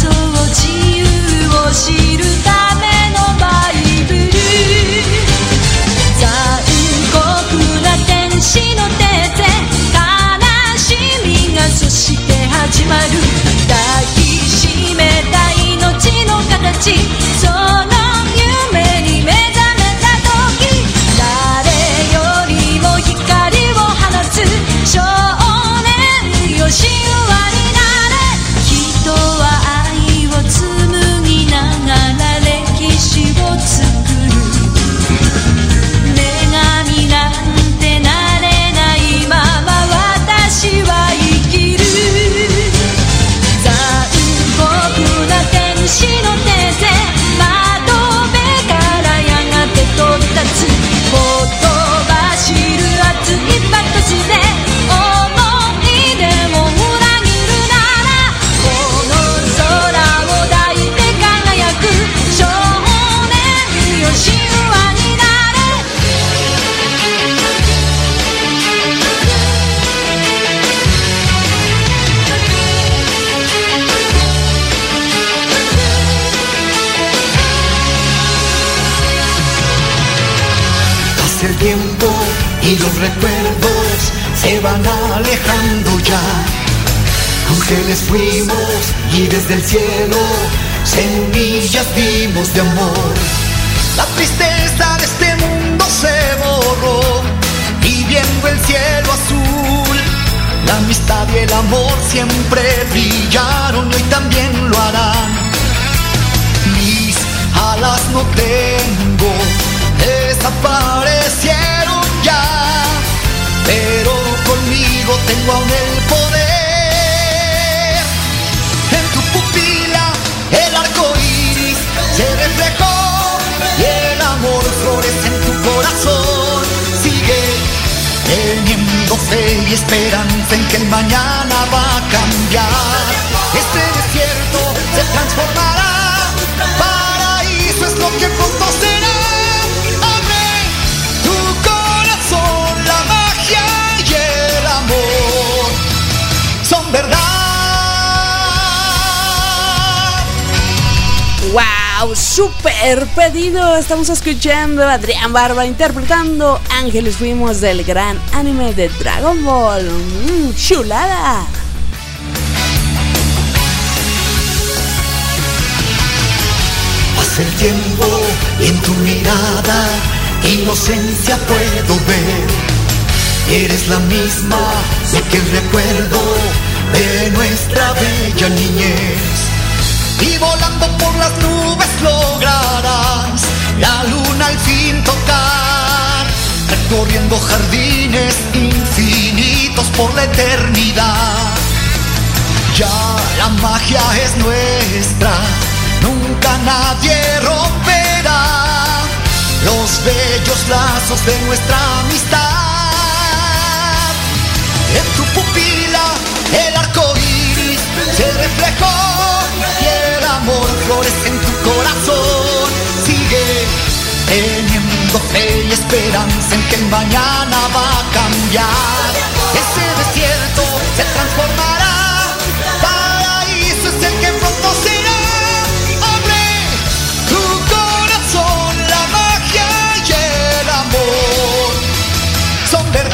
知るためのバイブル tiempo y los recuerdos se van alejando ya. Ángeles fuimos y desde el cielo semillas dimos de amor. La tristeza de este mundo se borró y viendo el cielo azul, la amistad y el amor siempre brillaron y hoy también lo harán. Mis alas no tengo, desaparecieron ya, pero conmigo tengo aún el poder. En tu pupila el arco iris se reflejó y el amor florece en tu corazón. Sigue teniendo fe y esperanza en que el mañana va a cambiar. Este desierto se transformará, paraíso es lo que pronto será. Abre tu corazón, la magia y el amor son verdad. ¡Wow! ¡Súper pedido! Estamos escuchando a Adrián Barba interpretando Ángeles Fuimos del gran anime de Dragon Ball. ¡Chulada! Pasa el tiempo y en tu mirada inocencia puedo ver. Eres la misma de que el recuerdo de nuestra bella niñez. Y volando por las nubes lograrás la luna al fin tocar, recorriendo jardines infinitos por la eternidad. Ya la magia es nuestra, nunca nadie romperá los bellos lazos de nuestra amistad. En tu pupila el arco iris se reflejó y el amor florece en tu corazón. Sigue teniendo fe y esperanza en que el mañana va a cambiar. Ese desierto se transformará, paraíso es el que pronto será. Abre tu corazón, la magia y el amor son verdad.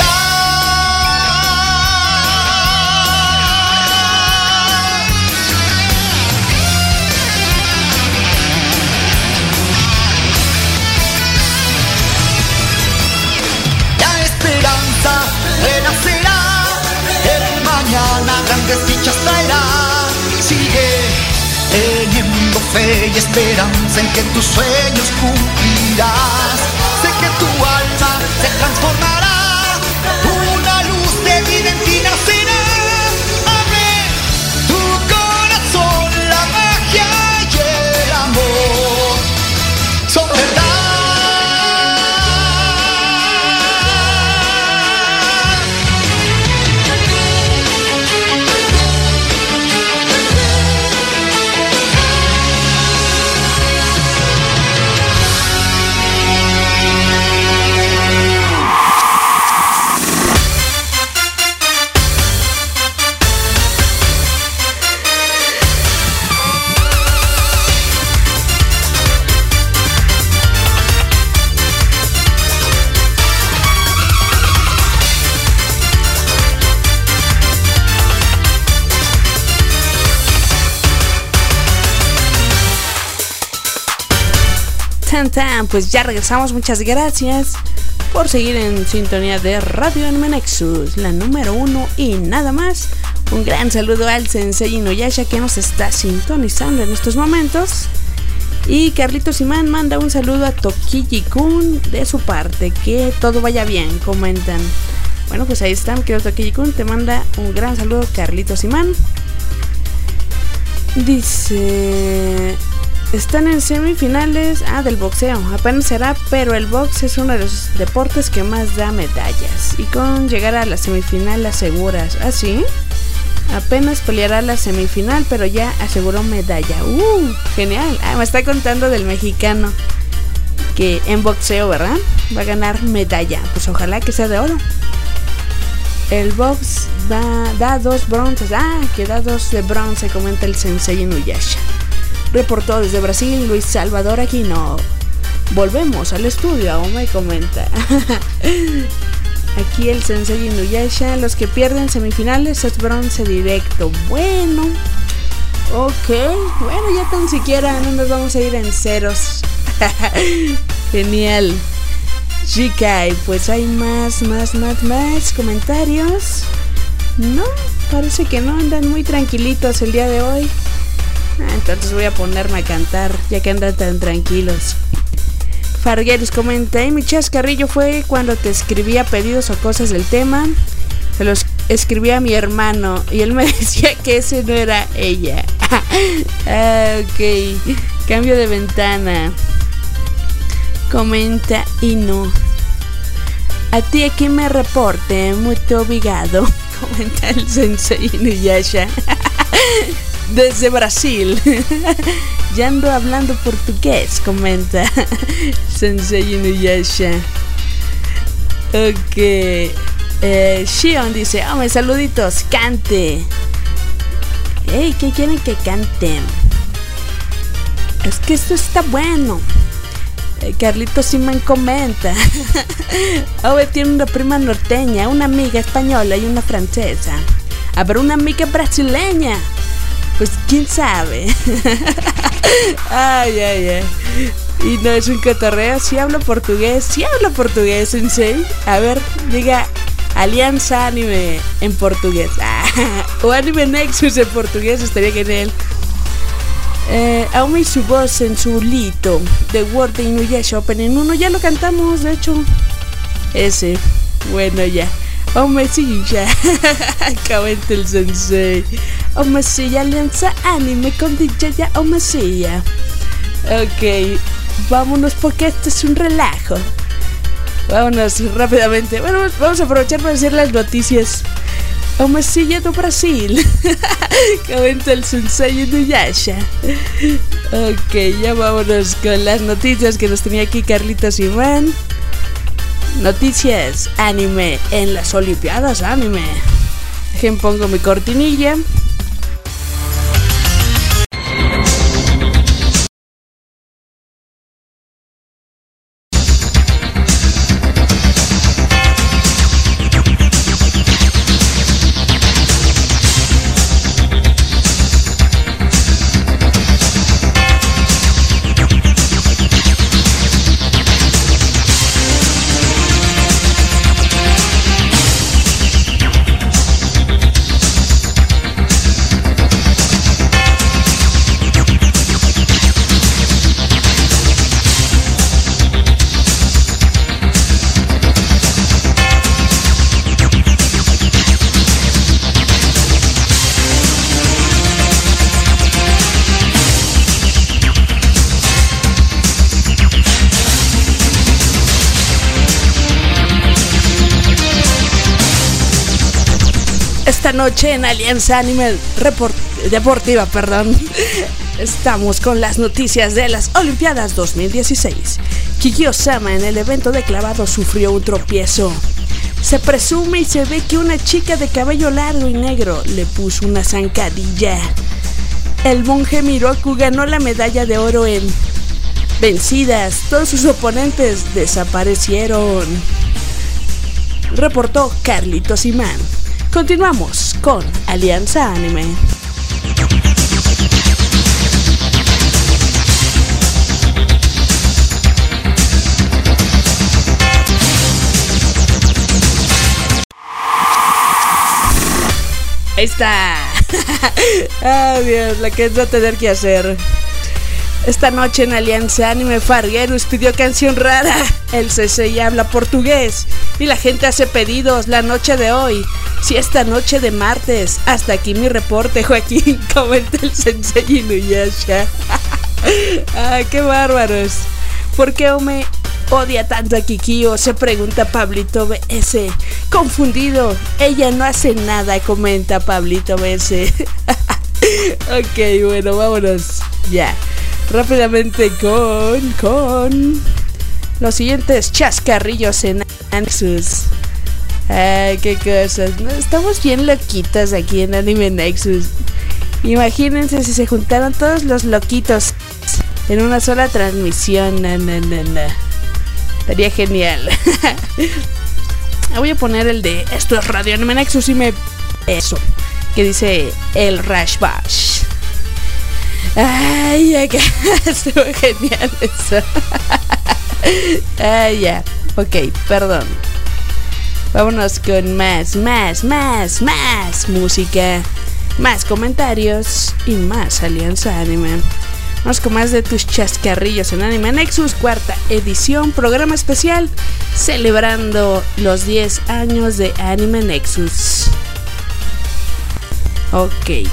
Renacerá, el mañana grandes dichas traerá. Sigue teniendo fe y esperanza en que tus sueños cumplirás. Sé que tu alma se transformará, una luz de vida en ti nacerá. Abre tu corazón, la magia y el amor son verdad. Pues ya regresamos, muchas gracias por seguir en sintonía de Radio Anime Nexus, la número 1 y nada más. Un gran saludo al Sensei Inuyasha que nos está sintonizando en estos momentos. Y Carlitos Imán manda un saludo a Tokiji-kun de su parte, que todo vaya bien, comentan. Bueno, pues ahí está, mi querido Tokiji-kun, te manda un gran saludo Carlitos Imán. Dice... Están en semifinales del boxeo, apenas será, pero el box es uno de los deportes que más da medallas. Y con llegar a la semifinal aseguras, ¿ah sí? Apenas peleará la semifinal, pero ya aseguró medalla. Genial. Me está contando del mexicano que en boxeo, ¿verdad? Va a ganar medalla, pues ojalá que sea de oro. El box da 2 bronces, que da 2 de bronce, comenta el Sensei Inuyasha. Reportó desde Brasil Luis Salvador Aquino. Volvemos al estudio, aún me comenta. Aquí el Sensei Inuyasha. Los que pierden semifinales es bronce directo. Bueno, ok. Bueno, ya tan siquiera no nos vamos a ir en ceros. Genial. Shikai, pues hay más comentarios. No, parece que no, andan muy tranquilitos el día de hoy. Entonces voy a ponerme a cantar, ya que andan tan tranquilos. Fargueros comenta, mi chascarrillo fue cuando te escribía pedidos o cosas del tema. Se los escribía a mi hermano y él me decía que ese no era ella. Ok, cambio de ventana. Comenta y no. A ti aquí me reporte, muy obrigado. Comenta el Sensei Inuyasha. Desde Brasil. Ya ando hablando portugués, comenta Sensei Inuyasha. Ok. Shion dice, saluditos, cante. Hey, ¿qué quieren que canten? Es que esto está bueno. Carlitos Simán comenta. Tiene una prima norteña, una amiga española y una francesa. Habrá una amiga brasileña. Pues quién sabe. Ay. Y no es un cotorreo. Si hablo portugués, Sensei. A ver, diga Alianza Anime en portugués. O Anime Nexus en portugués, estaría genial. Aumi su voz en su lito The World de Inuyasha Opening 1. Ya lo cantamos, de hecho. Ese, bueno ya. Omesilla. Comenta el Sensei. Omesilla Alianza Anime con DJ ya Omesilla. Ok, vámonos porque esto es un relajo. Vámonos rápidamente. Bueno, vamos a aprovechar para decir las noticias. Omesilla do Brasil. Comenta el Sensei Inuyasha. Ok, ya vámonos con las noticias que nos tenía aquí Carlitos Iván. Noticias anime en las Olimpiadas Anime. Dejen pongo mi cortinilla. Esta noche en Alianza Anime Deportiva, estamos con las noticias de las Olimpiadas 2016. Kikyo-sama en el evento de clavado sufrió un tropiezo. Se presume y se ve que una chica de cabello largo y negro le puso una zancadilla. El monje Miroku ganó la medalla de oro en vencidas. Todos sus oponentes desaparecieron. Reportó Carlitos Imán. Continuamos con Alianza Anime. Ahí está. Oh Dios, la que es no tener que hacer. Esta noche en Alianza Anime Fargueros pidió canción rara. El CC habla portugués y la gente hace pedidos la noche de hoy. Si esta noche de martes. Hasta aquí mi reporte, Joaquín. Comenta el Sensei Inuyasha. Qué bárbaros. ¿Por qué Ome odia tanto a Kikyo? Se pregunta Pablito BS. Confundido. Ella no hace nada, comenta Pablito BS. Ok, bueno, vámonos. Ya. Rápidamente con los siguientes chascarrillos en Nexus. Qué cosas, ¿no? Estamos bien loquitos aquí en Anime Nexus. Imagínense si se juntaron todos los loquitos en una sola transmisión. No. Estaría genial. Voy a poner el de esto es Radio Anime Nexus y me... Eso, que dice el Rush Bash. Ay, acá estuvo genial eso. Ay, ya. Ok, perdón. Vámonos con más música, más comentarios y más Alianza Anime. Vamos con más de tus chascarrillos en Anime Nexus, cuarta edición, programa especial celebrando los 10 años de Anime Nexus. Ok.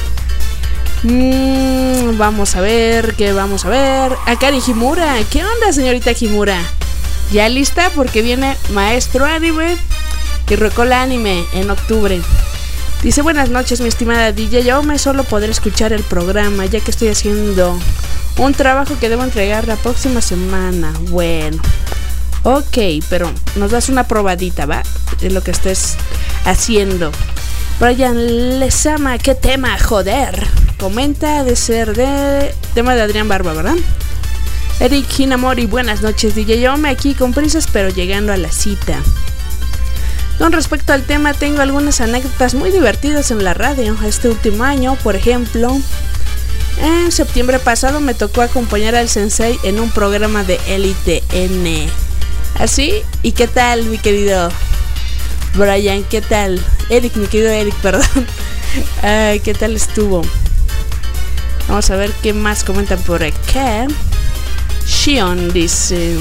Vamos a ver, ¿qué vamos a ver? Akari Himura, ¿qué onda, señorita Himura? ¿Ya lista? Porque viene Maestro Anime y Recola Anime en octubre. Dice, buenas noches, mi estimada DJ. Yo me solo podré escuchar el programa, ya que estoy haciendo un trabajo que debo entregar la próxima semana. Bueno, ok, pero nos das una probadita, ¿va? De lo que estés haciendo. Brian Lezama, ¿qué tema? Joder. Comenta de ser de... tema de Adrián Barba, ¿verdad? Eric Hinamori, buenas noches, DJ. Yo me aquí con prisas, pero llegando a la cita. Con respecto al tema, tengo algunas anécdotas muy divertidas en la radio. Este último año, por ejemplo, en septiembre pasado me tocó acompañar al sensei en un programa de Elite N. ¿Así? ¿Y qué tal, mi querido Brian? ¿Qué tal? Eric, mi querido Eric, perdón. ¿Qué tal estuvo? Vamos a ver qué más comentan por acá. Shion dice...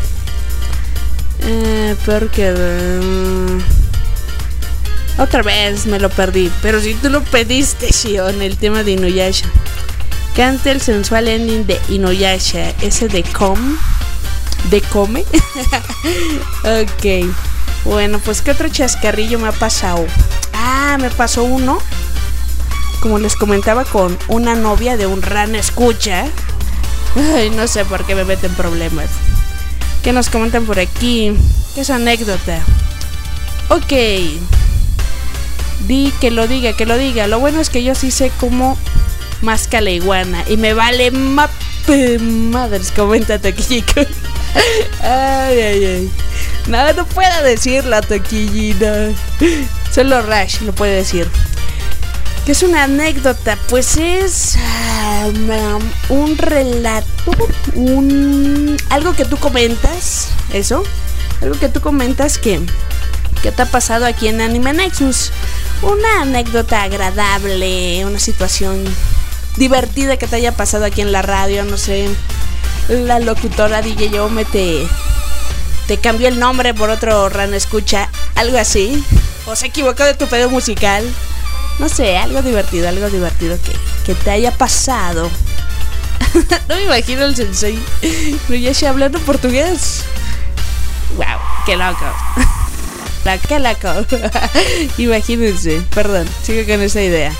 porque... otra vez me lo perdí. Pero si tú lo pediste, Shion, el tema de Inuyasha. Canta el sensual ending de Inuyasha. Ese de ¿de come? Ok. Bueno, pues ¿qué otro chascarrillo me ha pasado? Me pasó uno, como les comentaba, con una novia de un ran escucha. Ay, no sé por qué me meten problemas. ¿Qué nos comentan por aquí? ¿Qué es anécdota? Ok. Que lo diga. Lo bueno es que yo sí sé cómo masca la iguana. Y me vale madres, comenta Toquillico. Ay. No puedo decirla, Toquillina. Solo Rush lo puede decir. ¿Qué es una anécdota? Pues es un relato, algo que tú comentas, eso, algo que tú comentas que te ha pasado aquí en Anime Nexus. Una anécdota agradable, una situación divertida que te haya pasado aquí en la radio, no sé, la locutora DJ Yome te cambió el nombre por otro ran escucha, algo así, o se equivocó de tu pedo musical. No sé, algo divertido que te haya pasado. No me imagino el sensei Inuyasha hablando portugués. Wow, qué loco. Qué loco. Imagínense, perdón, sigo con esa idea.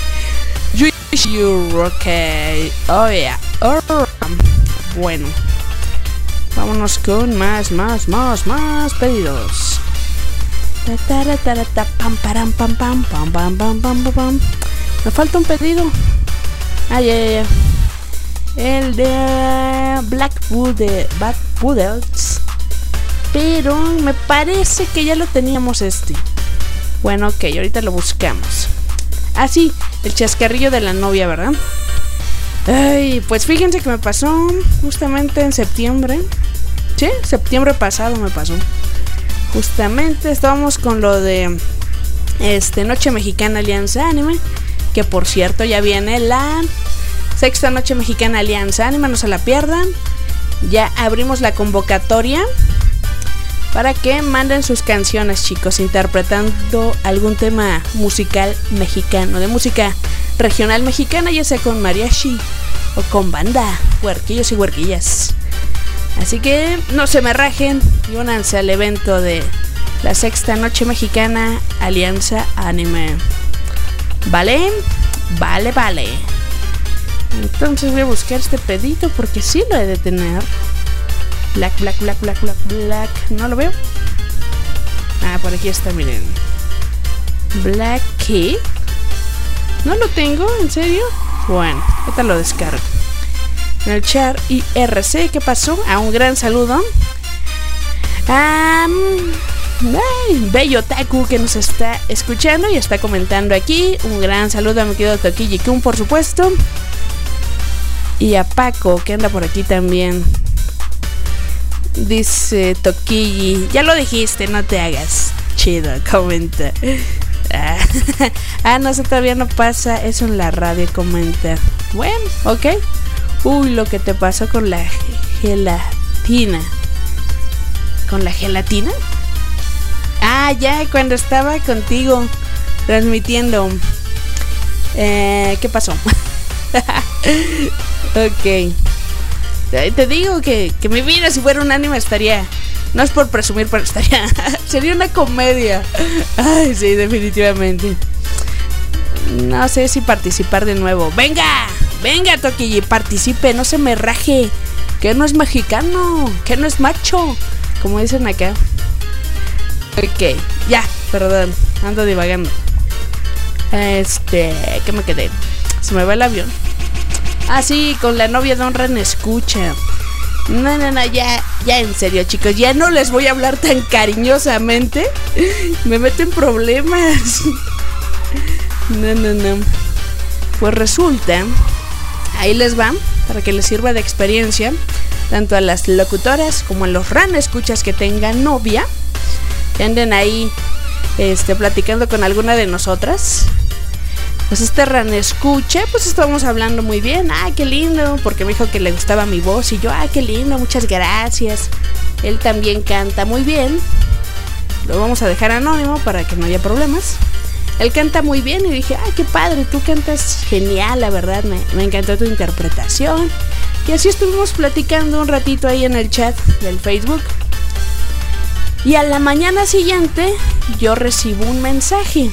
You're okay. Oh yeah. Bueno, vámonos con más pedidos. Me falta un pedido. Ya. El de Black Poodles. Pero me parece que ya lo teníamos este. Bueno, ok, ahorita lo buscamos. Sí, el chascarrillo de la novia, ¿verdad? Ay, pues fíjense que me pasó justamente en septiembre. Sí, septiembre pasado me pasó. Justamente estábamos con lo de Noche Mexicana Alianza Anime, que por cierto ya viene la sexta Noche Mexicana Alianza Anime, no se la pierdan. Ya abrimos la convocatoria para que manden sus canciones, chicos, interpretando algún tema musical mexicano, de música regional mexicana, ya sea con mariachi o con banda, huerquillos y huerquillas. Así que no se me rajen y únanse al evento de la sexta Noche Mexicana Alianza Anime. ¿Vale? Vale. Entonces voy a buscar este pedito porque sí lo he de tener. Black. ¿No lo veo? Por aquí está, miren. Black Key. ¿No lo tengo? ¿En serio? Bueno, ahorita lo descargo. en el chat IRC. ¿Qué pasó? Un gran saludo. Bello Taku que nos está escuchando y está comentando aquí. Un gran saludo a mi querido Tokiji-kun, por supuesto. Y a Paco que anda por aquí también. Dice Tokiji, ya lo dijiste, no te hagas. Chido, comenta. No sé, todavía no pasa eso en la radio, comenta. Bueno, ok. Uy, lo que te pasó con la gelatina. ¿Con la gelatina? Ya, cuando estaba contigo transmitiendo. ¿Qué pasó? Ok. Te digo que mi vida, si fuera un anime, estaría... No es por presumir, pero estaría... Sería una comedia. Ay, sí, definitivamente. No sé si participar de nuevo. ¡Venga! ¡Venga, Tokiji! Participe, no se me raje. Que no es mexicano, que no es macho, como dicen acá. Ok, ya, perdón, ando divagando. ¿Qué me quedé? Se me va el avión. Sí, con la novia de un Ran escucha. No, ya en serio, chicos, ya no les voy a hablar tan cariñosamente. Me meto en problemas. No. Pues resulta, ahí les va, para que les sirva de experiencia, tanto a las locutoras como a los Ran escuchas que tengan novia, que anden ahí platicando con alguna de nosotras. Pues Ran escucha, pues estábamos hablando muy bien. Qué lindo, porque me dijo que le gustaba mi voz. Y yo, qué lindo, muchas gracias. Él también canta muy bien. Lo vamos a dejar anónimo para que no haya problemas. Él canta muy bien y dije, qué padre, tú cantas genial, la verdad, me encantó tu interpretación. Y así estuvimos platicando un ratito ahí en el chat del Facebook. Y a la mañana siguiente yo recibo un mensaje.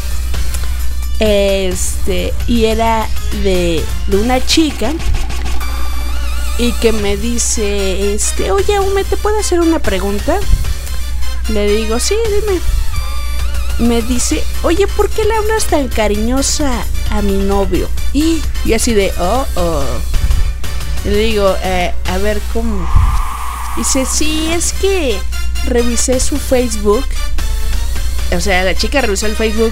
Y era de una chica. Y que me dice, oye, Ume, ¿te puedo hacer una pregunta? Le digo, sí, dime. Me dice, oye, ¿por qué le hablas tan cariñosa a mi novio? Y así de, Le digo, a ver, ¿cómo? Dice, sí, es que revisé su Facebook. O sea, la chica revisó el Facebook.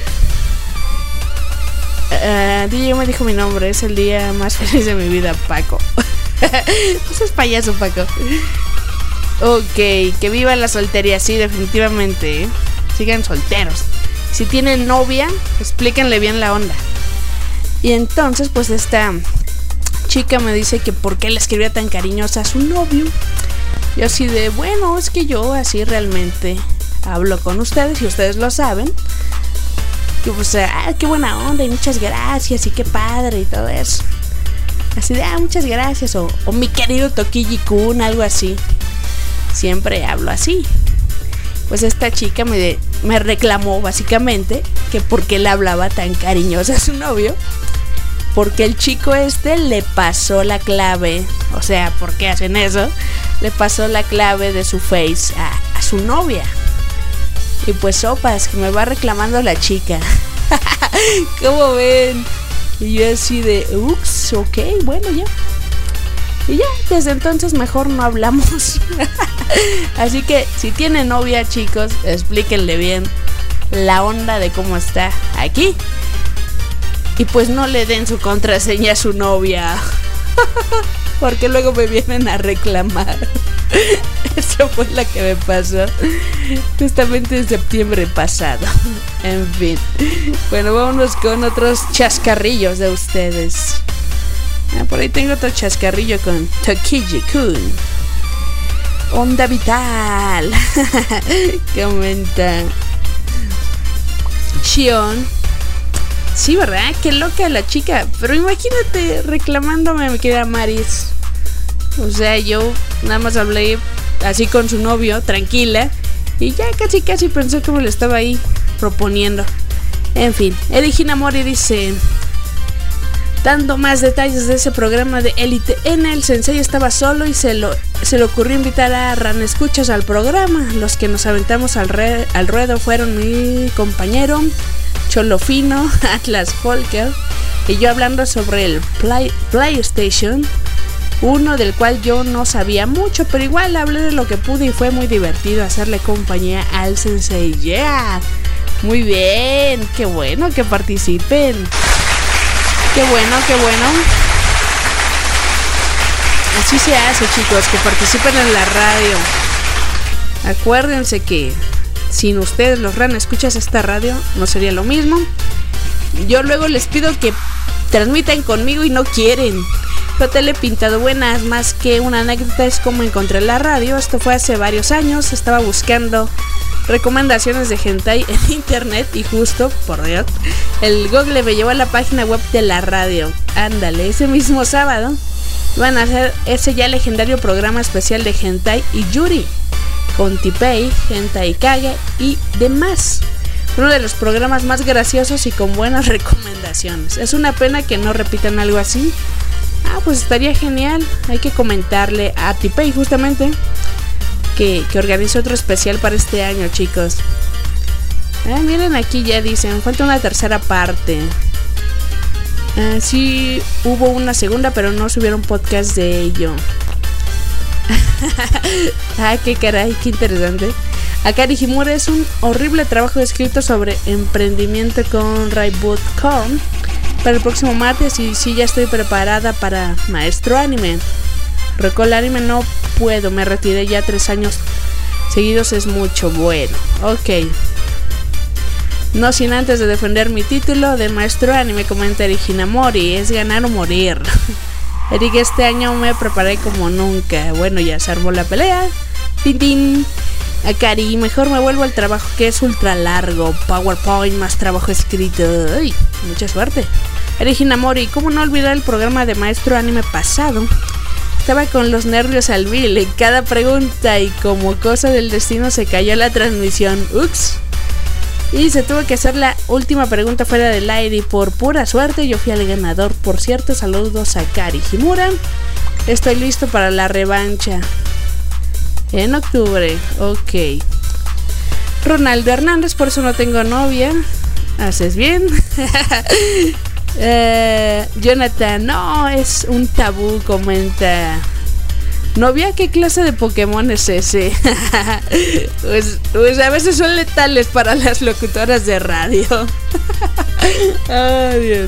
DJ me dijo mi nombre, es el día más feliz de mi vida, Paco. No seas payaso, Paco. Ok, que viva la soltería, sí, definitivamente, sigan solteros. Si tienen novia, explíquenle bien la onda. Y entonces, pues esta chica me dice que por qué le escribía tan cariñosa a su novio. Yo así de, bueno, es que yo así realmente hablo con ustedes y ustedes lo saben. Y pues, qué buena onda y muchas gracias y qué padre y todo eso. Así de, muchas gracias o mi querido Tokiji-kun, algo así. Siempre hablo así. Pues esta chica me reclamó básicamente que por qué le hablaba tan cariñosa a su novio. Porque el chico le pasó la clave. O sea, ¿por qué hacen eso? Le pasó la clave de su Face a su novia. Y pues sopas, que me va reclamando la chica. ¿Cómo ven? Y yo así de, ups, ok, bueno, ya. Y ya, desde entonces mejor no hablamos. Así que si tienen novia, chicos, explíquenle bien la onda de cómo está aquí. Y pues no le den su contraseña a su novia. Porque luego me vienen a reclamar. Eso fue la que me pasó justamente en septiembre pasado. En fin. Bueno, vámonos con otros chascarrillos de ustedes. Por ahí tengo otro chascarrillo con Tokiji-kun. Onda vital. Comenta Shion. Sí, ¿verdad? Qué loca la chica. Pero imagínate reclamándome, mi querida Maris. O sea, yo nada más hablé así con su novio, tranquila. Y ya casi pensó que me lo estaba ahí proponiendo. En fin, Eddie Hinamori dice: dando más detalles de ese programa de élite, el sensei estaba solo y se le ocurrió invitar a Ran Escuchas al programa. Los que nos aventamos al ruedo fueron mi compañero Cholofino, Atlas Folker y yo, hablando sobre el PlayStation uno del cual yo no sabía mucho, pero igual hablé de lo que pude y fue muy divertido hacerle compañía al Sensei. ¡Yeah! Muy bien, qué bueno que participen. Qué bueno, qué bueno. Así se hace, chicos, que participen en la radio. Acuérdense que sin ustedes, los escuchas esta radio, no sería lo mismo. Yo luego les pido que transmitan conmigo y no quieren. JL Pintado, buenas. Más que una anécdota es como encontré la radio. Esto fue hace varios años. Estaba buscando recomendaciones de hentai en internet y justo, por Dios, el Google me llevó a la página web de la radio. Ándale, ese mismo sábado van a hacer ese ya legendario programa especial de hentai y yuri con Tipei, Hentai Kage y demás. Uno de los programas más graciosos y con buenas recomendaciones. Es una pena que no repitan algo así. Pues estaría genial. Hay que comentarle a Tipei justamente que organice otro especial para este año, chicos. Miren, aquí ya dicen, falta una tercera parte. Sí, hubo una segunda, pero no subieron podcast de ello. Qué caray, qué interesante. Akari Himura es un horrible trabajo escrito sobre emprendimiento con Rayboot.com para el próximo martes y sí, ya estoy preparada para Maestro Anime. Recall Anime no puedo, me retiré ya 3 años seguidos, es mucho. Bueno, ok. No sin antes de defender mi título de Maestro Anime, comenta Eric Hinamori, es ganar o morir. Eric, este año me preparé como nunca. Bueno, ya se armó la pelea. Tin tin. Akari, mejor me vuelvo al trabajo que es ultra largo. PowerPoint más trabajo escrito. Uy, mucha suerte. Eric Hinamori, ¿cómo no olvidar el programa de Maestro Anime pasado? Estaba con los nervios al mil en cada pregunta y como cosa del destino se cayó la transmisión. Ups. Y se tuvo que hacer la última pregunta fuera del aire y por pura suerte yo fui al ganador. Por cierto, saludos a Akari Himura. Estoy listo para la revancha en octubre. Ok. Ronaldo Hernández, por eso no tengo novia. Haces bien. Jonathan, no, es un tabú, comenta. ¿Novia? ¿Qué clase de Pokémon es ese? pues a veces son letales para las locutoras de radio. Ay, Dios.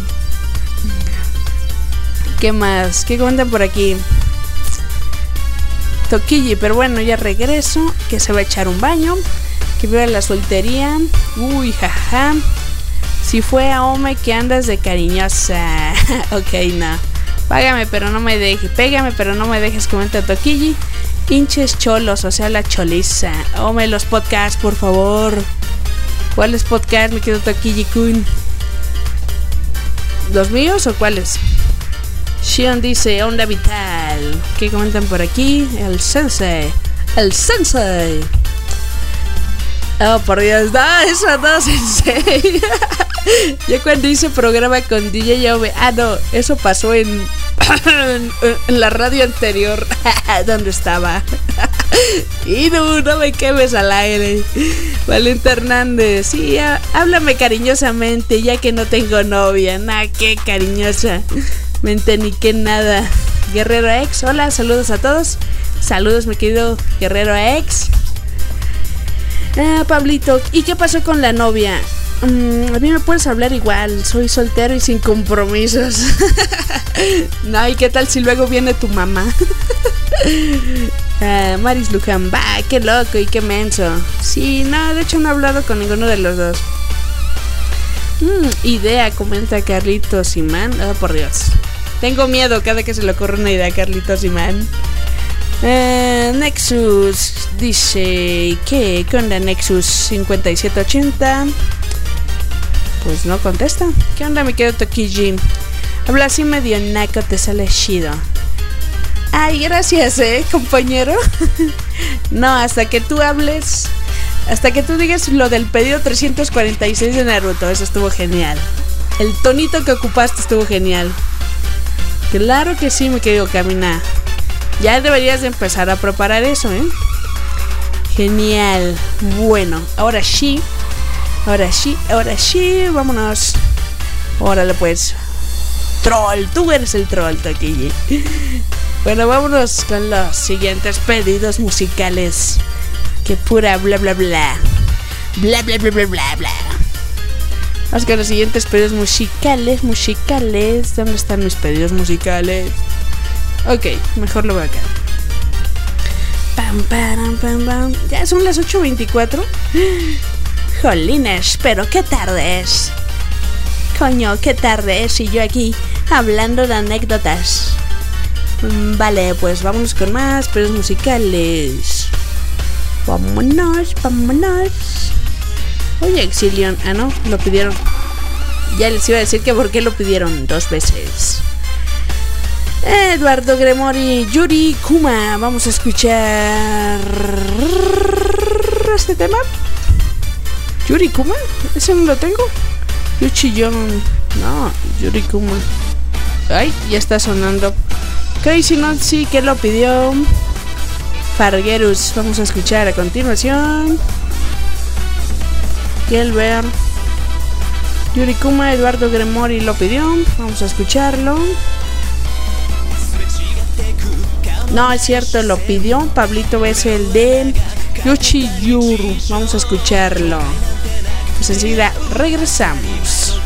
¿Qué más? ¿Qué comentan por aquí? Tokiji, pero bueno, ya regreso. Que se va a echar un baño. Que viva la soltería. Uy, jaja. Si fue a Ome que andas de cariñosa. Ok, no. Págame pero no me dejes. Pégame pero no me dejes, comenta Tokiji. Hinches cholos, o sea la choliza. Ome los podcasts, por favor. ¿Cuáles podcasts, me quedo Tokiji-kun? ¿Los míos o cuáles? Shion dice, onda vital. ¿Qué comentan por aquí? El sensei. El sensei. Oh, por Dios, no, eso no, sensei. Yo cuando hice programa con DJ Ove, no, eso pasó en la radio anterior donde estaba. Y no me quemes al aire. Valente Hernández, sí, háblame cariñosamente ya que no tengo novia. Nah, qué cariñosa mente ni qué nada. Guerrero X, hola, saludos a todos. Saludos, mi querido Guerrero X. Pablito, ¿y qué pasó con la novia? A mí me puedes hablar igual, soy soltero y sin compromisos. No, ¿y qué tal si luego viene tu mamá? Maris Luján, va, qué loco y qué menso. Sí, no, de hecho no he hablado con ninguno de los dos. Idea, comenta Carlitos Imán. Oh, por Dios, tengo miedo cada que se le ocurre una idea a Carlitos Imán. Nexus dice, ¿qué onda Nexus 5780? Pues no contesta. ¿Qué onda, mi querido Tokiji? Habla así medio naco, te sale chido. Ay, gracias, compañero. No, hasta que tú hables, hasta que tú digas lo del pedido 346 de Naruto. Eso estuvo genial. El tonito que ocupaste estuvo genial. Claro que sí, mi querido Kamina. Ya deberías de empezar a preparar eso, Genial. Bueno, ahora sí, vámonos. Órale pues. Troll, tú eres el troll, Tokiji. Bueno, vámonos con los siguientes pedidos musicales. Que pura bla bla bla. Bla bla bla bla bla bla. Vamos con los siguientes pedidos musicales. ¿Dónde están mis pedidos musicales? Ok, mejor lo veo acá. Pam, pam, pam, pam. Ya son las 8:24. Jolines, pero qué tarde es. Coño, qué tarde es. Y yo aquí hablando de anécdotas. Vale, pues vámonos con más pedidos musicales. Vámonos. Oye, Exilion. Ah, no, lo pidieron. Ya les iba a decir que por qué lo pidieron 2 veces. Eduardo Gremori, Yuri Kuma. Vamos a escuchar este tema. Yuri Kuma, ese no lo tengo. Yuchillon. No, Yuri Kuma. Ay, ya está sonando. Crazy Nazi, que lo pidió. Fargerus. Vamos a escuchar a continuación. Gelber. Yuri Kuma, Eduardo Gremori lo pidió. Vamos a escucharlo. No, es cierto, lo pidió Pablito, es el de Yuchiyuru. Vamos a escucharlo. Pues enseguida regresamos.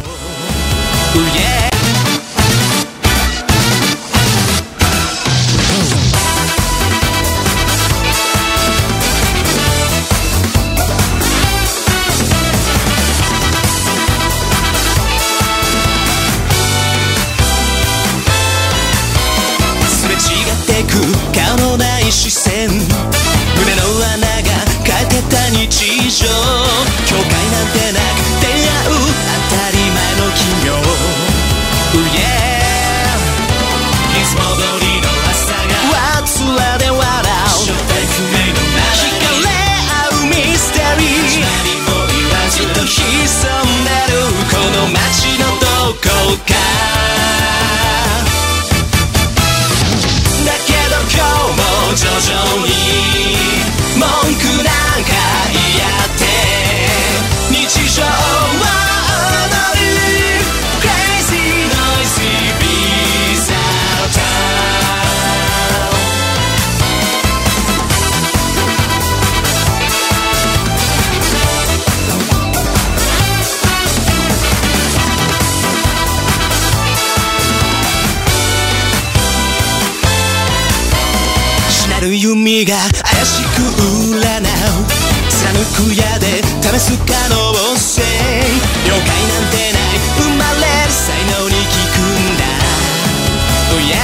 弓が怪しく占う貫く矢で試す可能性了解なんてない生まれる才能に効くんだ Oh yeah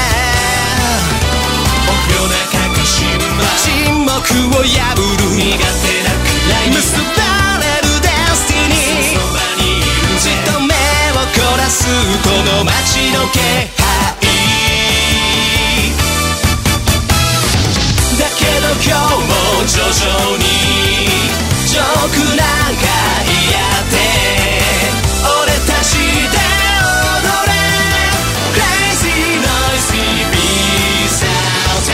臆病なかかしま沈黙を破る苦手なくらいに結ばれるデスティニーそばにいるじっと目を凝らすこの街の気配だけど今日も徐々にジョークなんか嫌で俺たちで踊れ Crazy Noisy Peace Out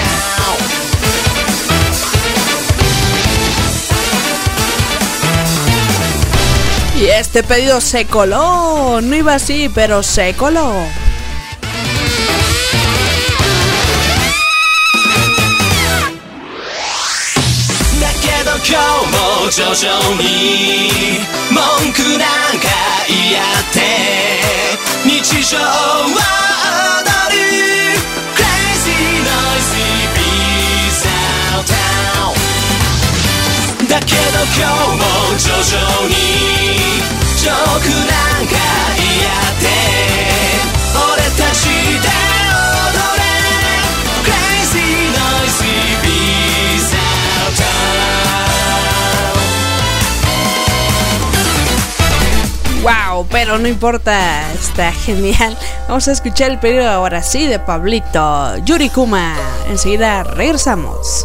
Town. Y este pedido se coló. No iba así, pero se coló. 今日も徐々に文句なんか言い合って日常を踊る Crazy Noisy Peace Out Town だけど今日も徐々にジョークなんか言い合って俺たちで踊れ Crazy Noisy Peace Out Town。Wow, pero no importa, está genial. Vamos a escuchar el pedido ahora sí de Pablito, Yuri Kuma. Enseguida regresamos.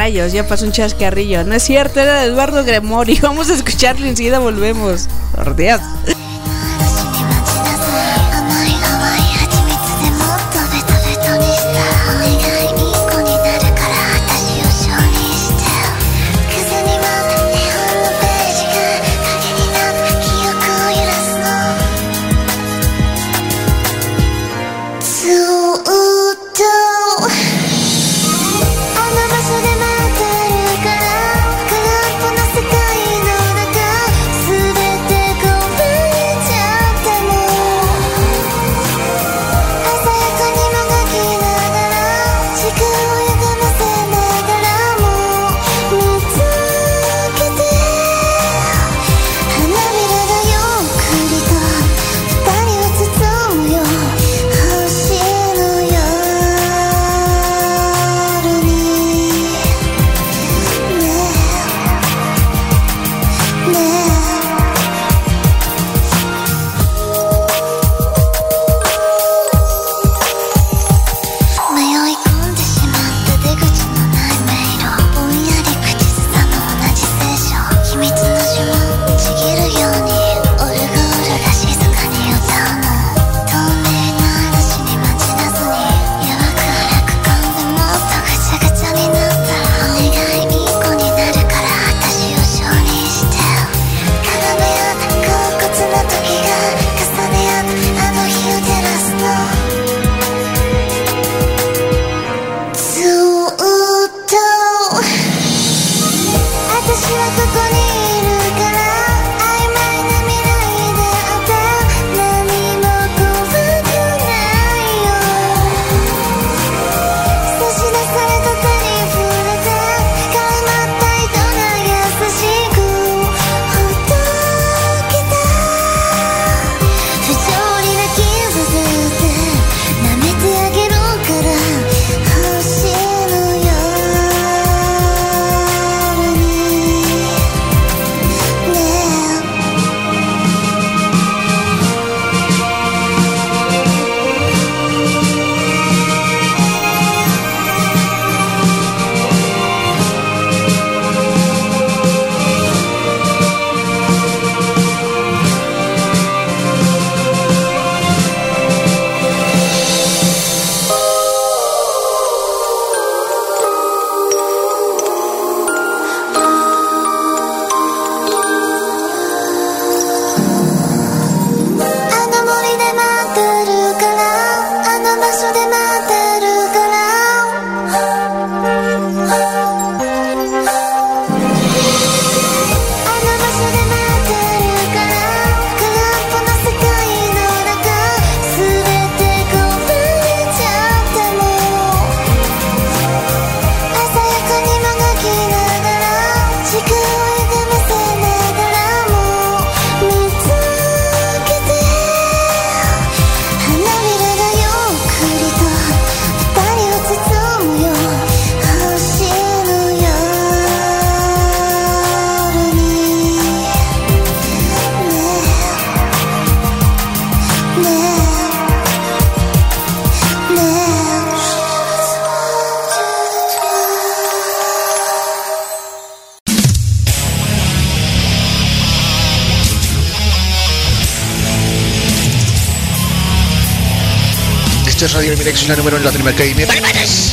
rayos, ya pasó un chascarrillo. No es cierto, era de Eduardo Gremori. Vamos a escucharlo y enseguida volvemos. Por Dios. Esto es Radio Minex, la número en Latinoamérica y Metalimanes.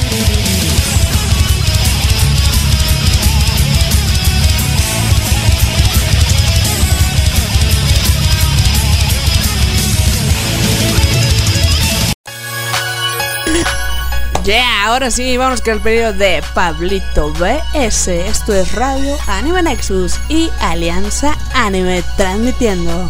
Yeah, ahora sí, vamos con el pedido de Pablito BS. Esto es Radio Anime Nexus y Alianza Anime transmitiendo.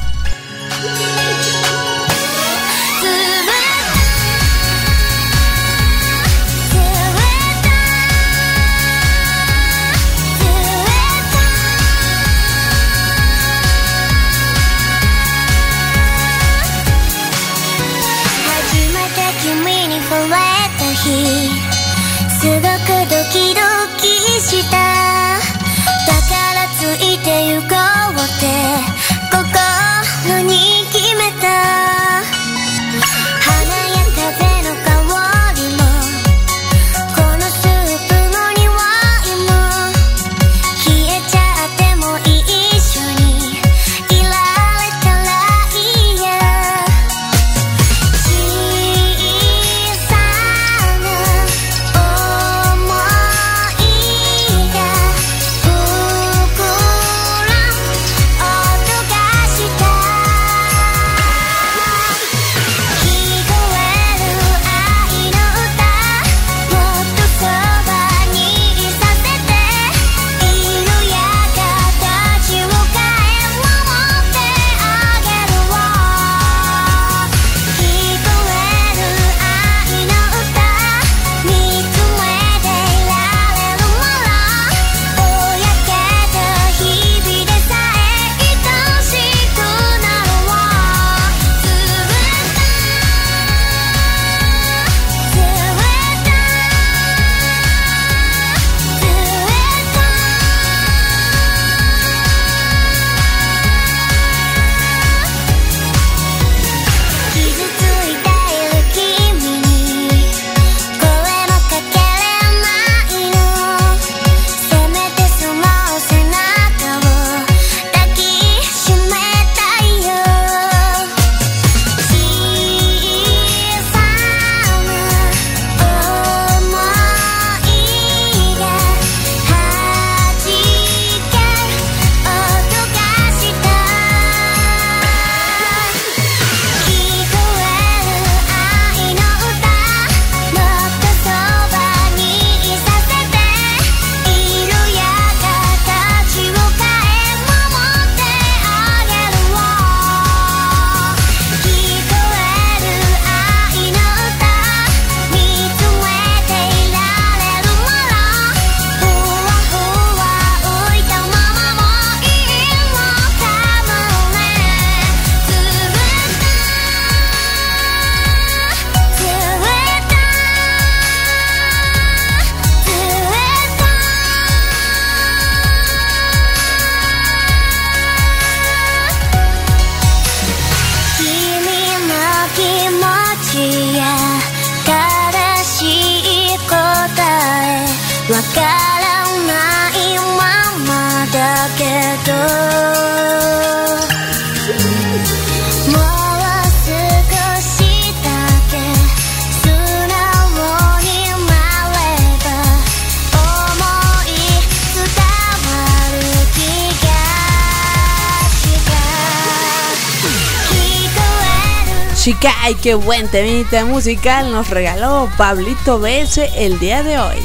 Shikai, qué buen temita musical nos regaló Pablito BS el día de hoy.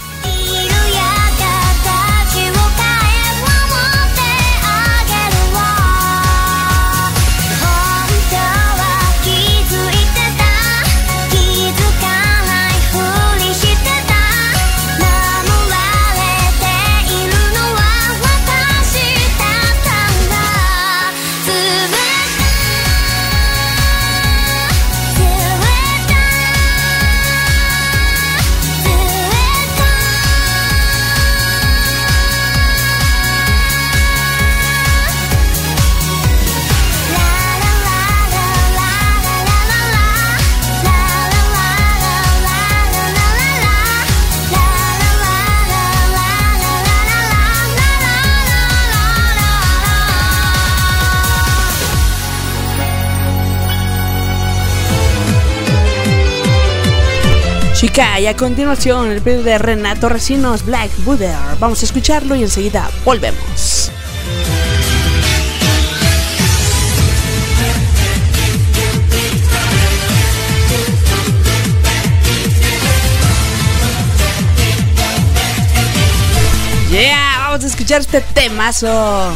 Shikai, a continuación el pedido de Renato Recinos, Black Buddha. Vamos a escucharlo y enseguida volvemos. Yeah, vamos a escuchar este temazo.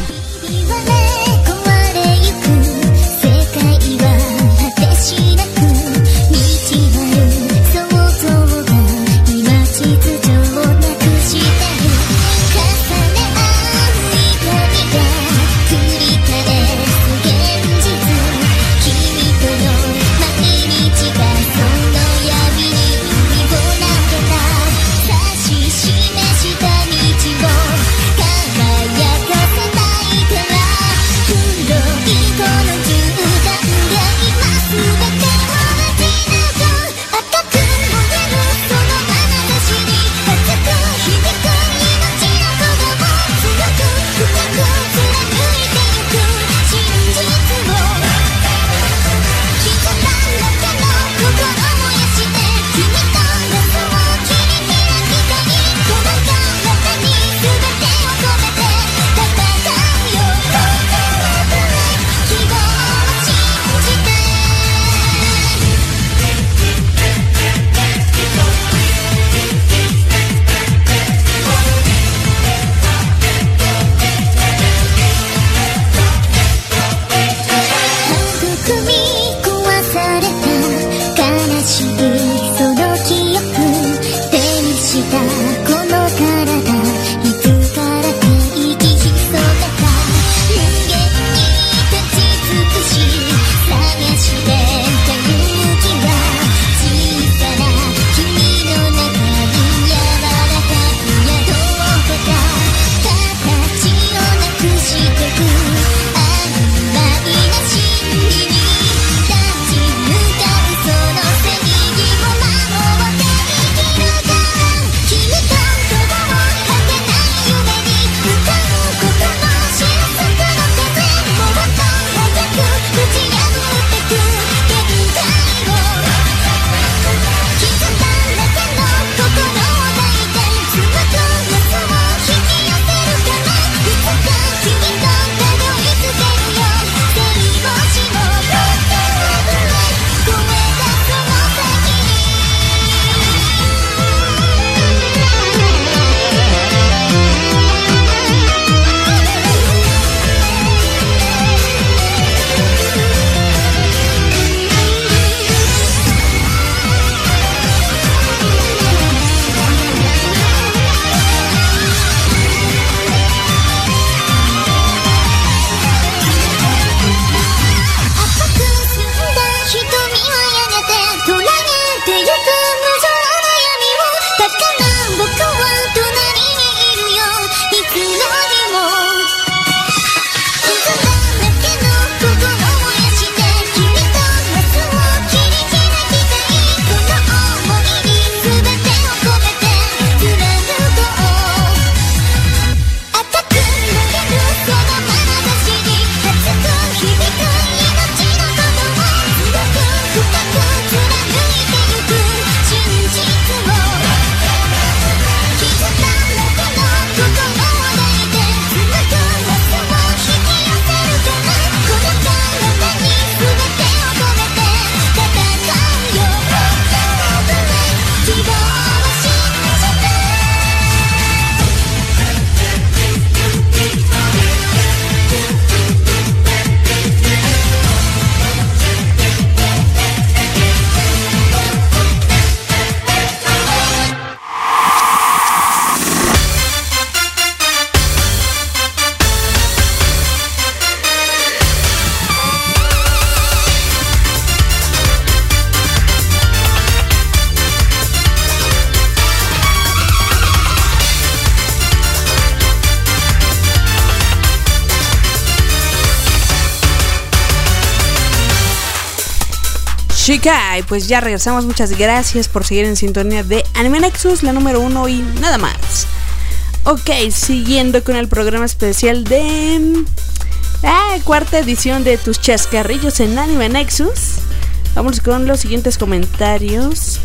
Shikai, pues ya regresamos. Muchas gracias por seguir en sintonía de Anime Nexus, la número 1 y nada más. Ok, siguiendo con el programa especial de cuarta edición de tus chascarrillos en Anime Nexus. Vamos con los siguientes comentarios.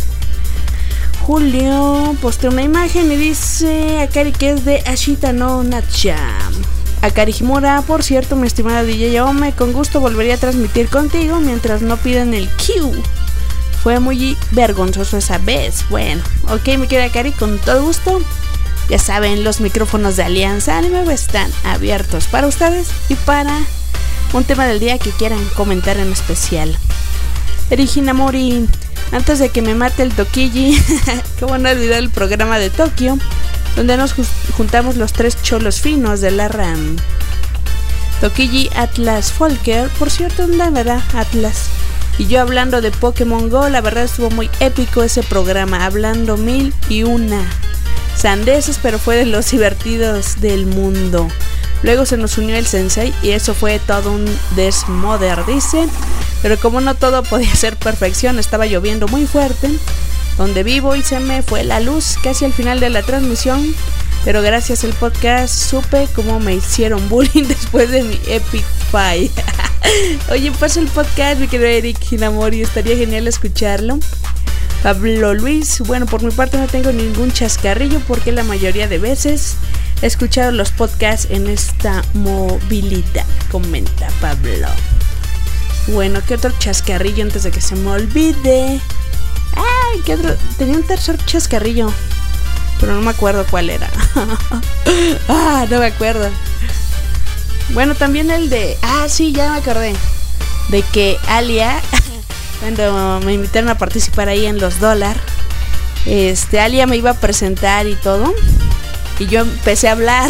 Julio posteó una imagen y dice Akari que es de Ashita no Nacha. Akari Himura, por cierto, mi estimada DJ Yaome, con gusto volvería a transmitir contigo mientras no piden el Q. Fue muy vergonzoso esa vez. Bueno, ok, mi querida Akari, con todo gusto. Ya saben, los micrófonos de Alianza Anime están abiertos para ustedes y para un tema del día que quieran comentar en especial. Erigina Mori, antes de que me mate el Tokiji, cómo no olvidar el programa de Tokio, donde nos juntamos los tres cholos finos de la RAM. Tokiji, Atlas, Folker, por cierto, la verdad, Atlas. Y yo hablando de Pokémon Go, la verdad estuvo muy épico ese programa, hablando 1001 sandeces, pero fue de los divertidos del mundo. Luego se nos unió el sensei y eso fue todo un desmoder, dice. Pero como no todo podía ser perfección, estaba lloviendo muy fuerte donde vivo y se me fue la luz casi al final de la transmisión. Pero gracias al podcast supe cómo me hicieron bullying después de mi Epic Fight. Oye, pasa el podcast, mi querido Eric Hinamori, estaría genial escucharlo. Pablo Luis, bueno, por mi parte no tengo ningún chascarrillo porque la mayoría de veces he escuchado los podcasts en esta movilidad, comenta Pablo. Bueno, ¿qué otro chascarrillo antes de que se me olvide? Ay, ¿qué otro? Tenía un tercer chascarrillo, pero no me acuerdo cuál era. No me acuerdo. Bueno, también el de... sí, ya me acordé. De que Alia... Cuando me invitaron a participar ahí en los $, Alia me iba a presentar y todo. Y yo empecé a hablar.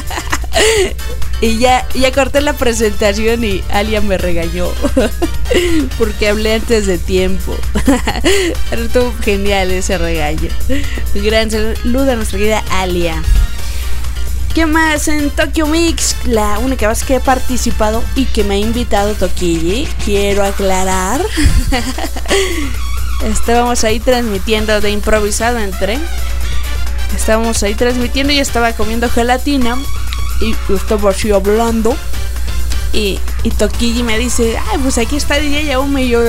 Y ya corté la presentación y Alia me regañó. Porque hablé antes de tiempo. Pero estuvo genial ese regaño. Un gran saludo a nuestra querida Alia. ¿Qué más? En Tokyo Mix, la única vez que he participado y que me ha invitado Tokiji, quiero aclarar. Estábamos ahí transmitiendo de improvisado, estábamos ahí transmitiendo y estaba comiendo gelatina y estaba así hablando y Tokiji me dice, pues aquí está DJ Yaome, y yo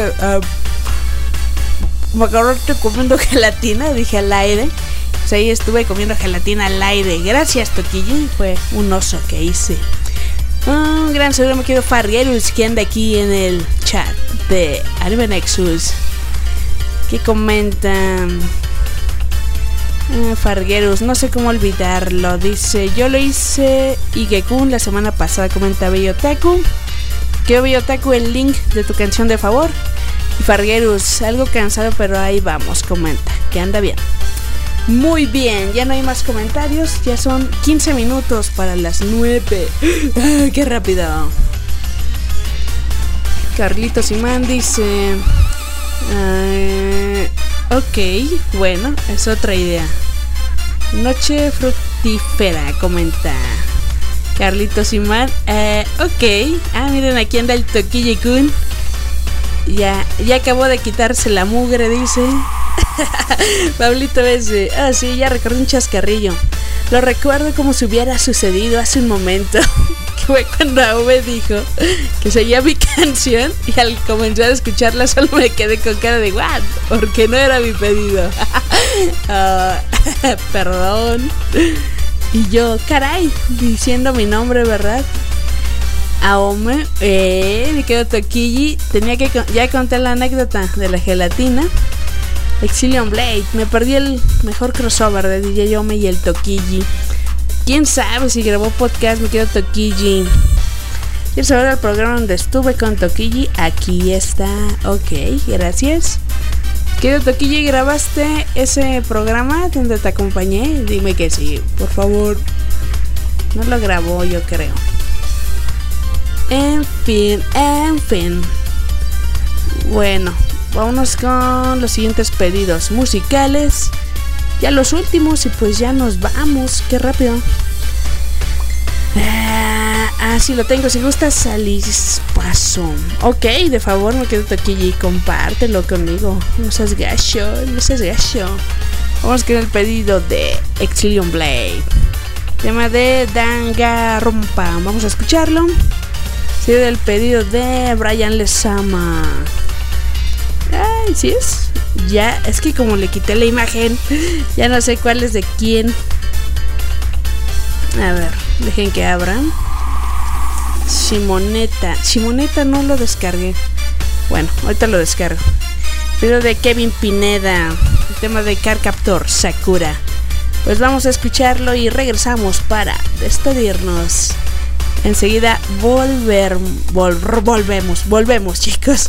me acabaste comiendo gelatina, dije al aire. Pues ahí estuve comiendo gelatina al aire. Gracias, Tokiji, fue un oso que hice. Un gran saludo, me quedo Fargerus, que anda aquí en el chat de Anime Nexus. ¿Qué comentan? Fargerus, no sé cómo olvidarlo. Dice, yo lo hice Igekun la semana pasada, comenta Bellotaku. Que Bellotaku el link de tu canción de favor. Y Fargerus, algo cansado, pero ahí vamos, comenta, que anda bien. Muy bien, ya no hay más comentarios. Ya son 15 minutos para las 9. ¡Qué rápido! Carlitos Imán dice... ok, bueno, es otra idea. Noche fructífera, comenta Carlitos Imán. Ok. Miren, aquí anda el Tokiji-kun. Ya acabó de quitarse la mugre, dice. Pablito dice, sí, ya recordé un chascarrillo. Lo recuerdo como si hubiera sucedido hace un momento. Que fue cuando Aube dijo que seguía mi canción y al comenzar a escucharla solo me quedé con cara de what, porque no era mi pedido. Perdón. Y yo, caray, diciendo mi nombre, ¿verdad? Aome, me quedo Tokiji. Tenía que ya contar la anécdota de la gelatina. Exilion Blade, me perdí el mejor crossover de DJ Yome y el Tokiji. Quién sabe si grabó podcast, me quedo Tokiji. ¿Quieres saber el programa donde estuve con Tokiji? Aquí está. Ok, gracias. Querido Tokiji, ¿grabaste ese programa donde te acompañé? Dime que sí, por favor. No lo grabó, yo creo. En fin. Bueno, vámonos con los siguientes pedidos musicales. Ya los últimos y pues ya nos vamos. Qué rápido. Ah, sí lo tengo, si gusta salir, paso. Ok, de favor, me quedo aquí y compártelo conmigo. No seas gacho, no seas gacho. Vamos con el pedido de Exilion Blade. Tema de Danganronpa. Vamos a escucharlo. Sigue el pedido de Brian Lezama. Ay, ¿sí es? Ya, es que como le quité la imagen, ya no sé cuál es de quién. A ver, dejen que abran. Simoneta no lo descargué. Bueno, ahorita lo descargo. Pero de Kevin Pineda, el tema de Car Captor Sakura. Pues vamos a escucharlo y regresamos para despedirnos. Enseguida volvemos, chicos.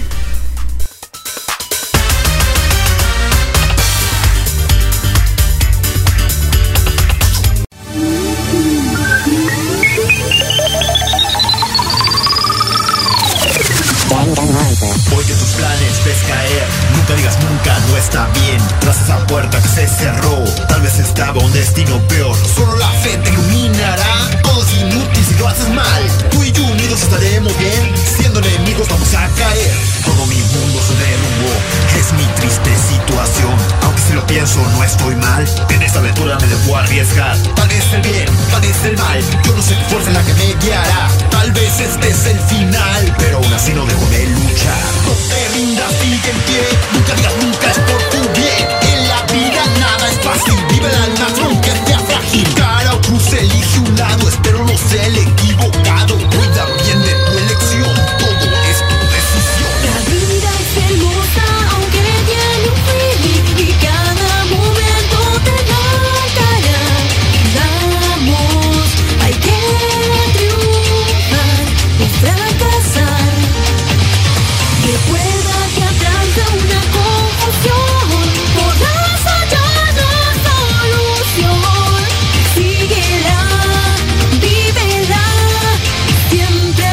Hoy que tus planes ves caer, nunca digas nunca, no está bien. Tras esa puerta que se cerró, tal vez estaba un destino peor. Solo la fe te iluminará, todo es inútil si lo haces mal. Tú y yo unidos estaremos bien, siendo enemigos vamos a caer. Todo mi mundo se derrumbó, es mi triste situación. Aunque si lo pienso no estoy mal, en esta aventura me debo arriesgar. Tal vez el bien, tal vez el mal, yo no sé qué fuerza es la que me guiará. Tal vez este es el final, pero aún así no dejo de luchar. No te rindas, sigue en pie, nunca digas nunca, es por tu bien. En la vida nada es fácil, vive la nación aunque sea frágil. Cara o cruz, elige un lado, espero no sea el equivocado. Cuida bien de tu elección, todo es tu decisión. La vida es hermosa aunque tiene un fin y cada momento te marcará. Vamos, hay que triunfar o fracasar. Recuerda que atrás de una confusión podrás hallar la solución. Síguela, vívela siempre.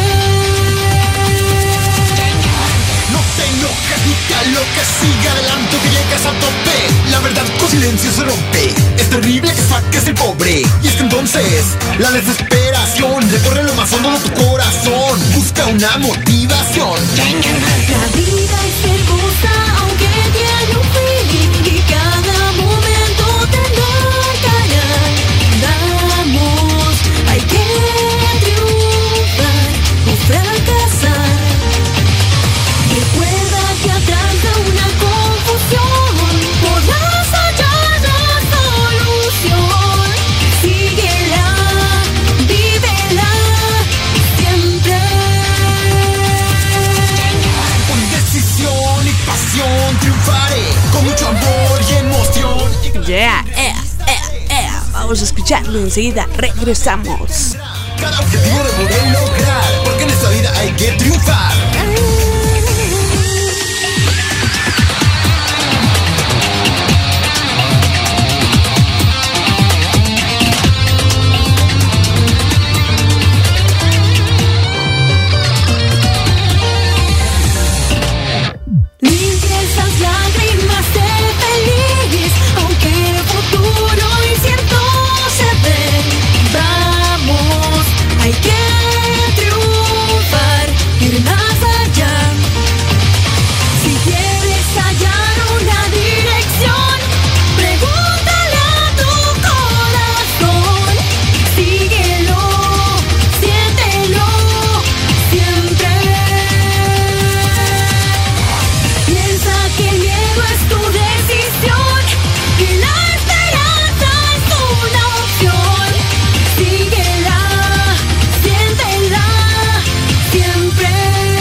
No te enojes, lucha lo que sigue adelante que llegas a tope. La verdad con silencio se rompe, es terrible que saques el pobre. Y es que entonces la desesperación recorre lo más hondo de tu corazón. Busca una motivación. La vida es hermosa aunque tiene un fin y cada momento te marcará. Vamos, hay que triunfar o fracasar. Recuerda que atrás de una confusión podrás hallar la solución. Síguela, vívela siempre. Con decisión y pasión triunfaré, con mucho amor y emoción. Yeah, vamos a escucharlo enseguida, regresamos. Cada objetivo de poder lograr, porque en esta vida hay que triunfar. Limpia esas lágrimas de feliz, aunque el futuro incierto se ve. Vamos, hay que triunfar, ir más allá. Si quieres hallar una dirección, pregúntale a tu corazón. Síguelo, siéntelo siempre. Piensa que el miedo es tu decisión y la esperanza es una opción. Síguela, siéntela siempre.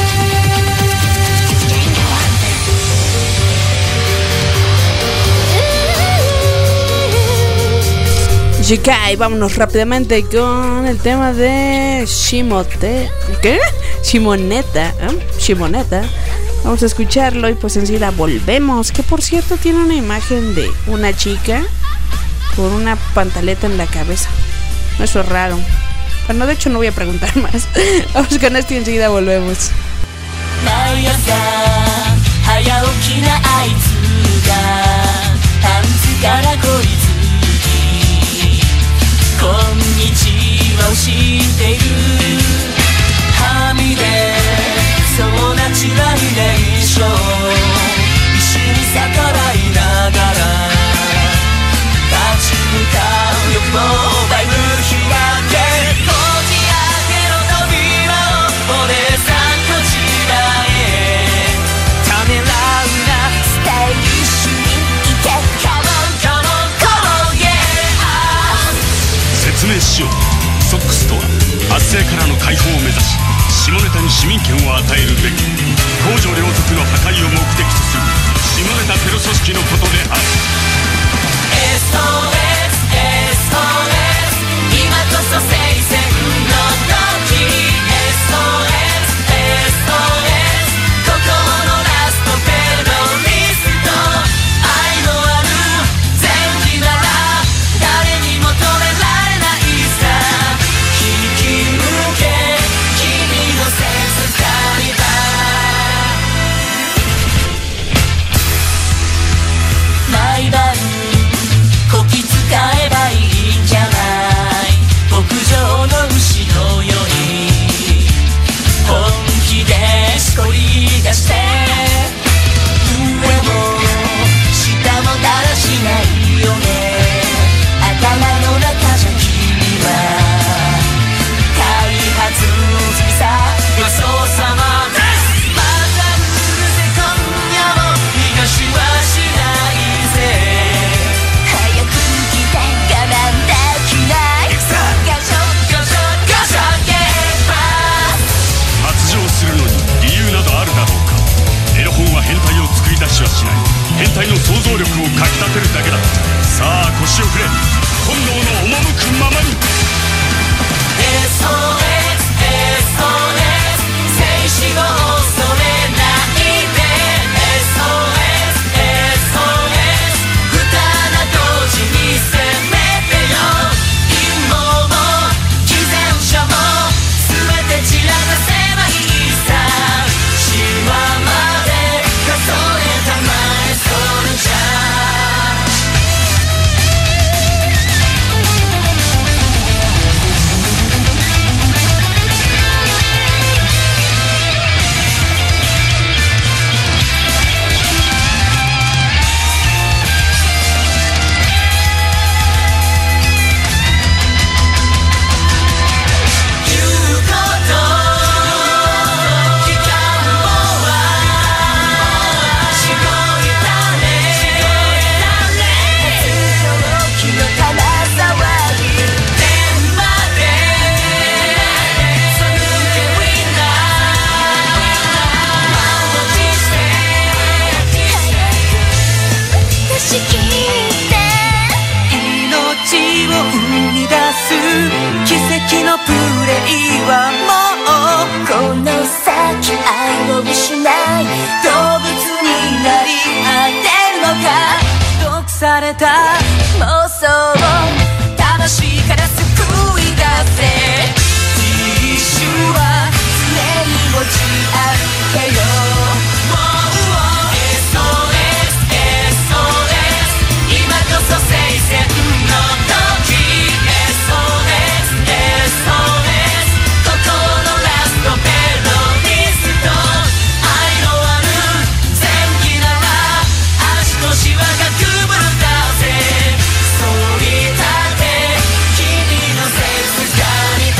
Shikai, vámonos rápidamente con el tema de Simoneta. Simoneta. Vamos a escucharlo y pues enseguida volvemos. Que por cierto tiene una imagen de una chica con una pantaleta en la cabeza. Eso es raro. Bueno, de hecho no voy a preguntar más. Vamos con esto y enseguida volvemos. 毎朝早起きなあいつがパンツからこいつきこんにちはは教えているはみ出そうナチュラルで一緒一緒に逆らいながら立ち向かう欲望だいぶ開けこじ開けろ扉をお姉さんこちらへためらうなスタイリッシュにいけ Come on come on come on yeah 説明しよう。ソックスとは圧政からの解放を目指し下ネタに市民権を与えるべき公序良俗の破壊を目的とする下ネタテロ組織のことである。 SOS SOS 今こそ聖戦の時 SOS SOS 心のラストテロリスト愛のある前期なら誰にも止められないさ引き抜け君のセンスカリバー毎晩こき使えばいいんじゃない牧場の牛のように本気でしこり出して上も下もだらしないよね頭の中じゃ君は開発済みさ予想様ですまたうるせ今夜も逃がしはしないぜ早く来て我慢できないガショガショガショゲーバー発情するのに理由などあるだろうか。エロ本は変態を作り出しはしない変態の想像力をかきたてるだけだ。さあ腰を振れ本能の赴くままに。 SOS SOS 静止を恐れないで SOS SOS 二な同時に攻めてよ陰謀も偽善者も全て散らかせばいいさシワまで数えたまえそれじゃ言うこと聞かぬもはしごいたね初の金沢に電話でそ抜けウィンナー満を持して出し切って命を生み出す奇跡のプレイはもうこの先愛を失い動物になり果てるのか毒された妄想を魂から救い出せ一瞬は常に持ち歩けよSOS SOS 今こそ聖戦の時 SOS SOS 心のラストテロリスト愛のある前期なら足のシワがくぶるだぜ反り立て君のセンスカリバ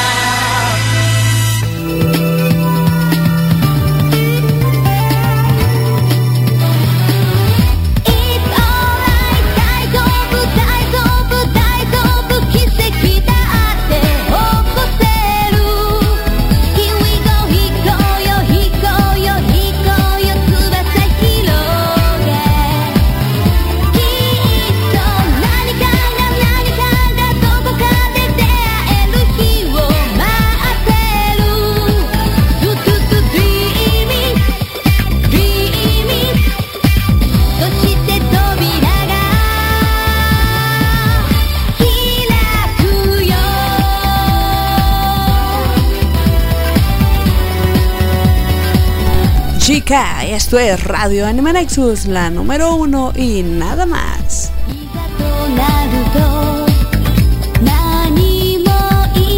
大丈夫大丈夫大丈夫奇跡だって起こせる Here we go 引こうよ引こうよ引こうよ翼広げきっと何かがどこかで出会える日を待ってる Do do do dreaming dreaming そして扉が開くよ Chica, esto es Radio Anime Nexus, la número 1 y nada más. いざとなると何も言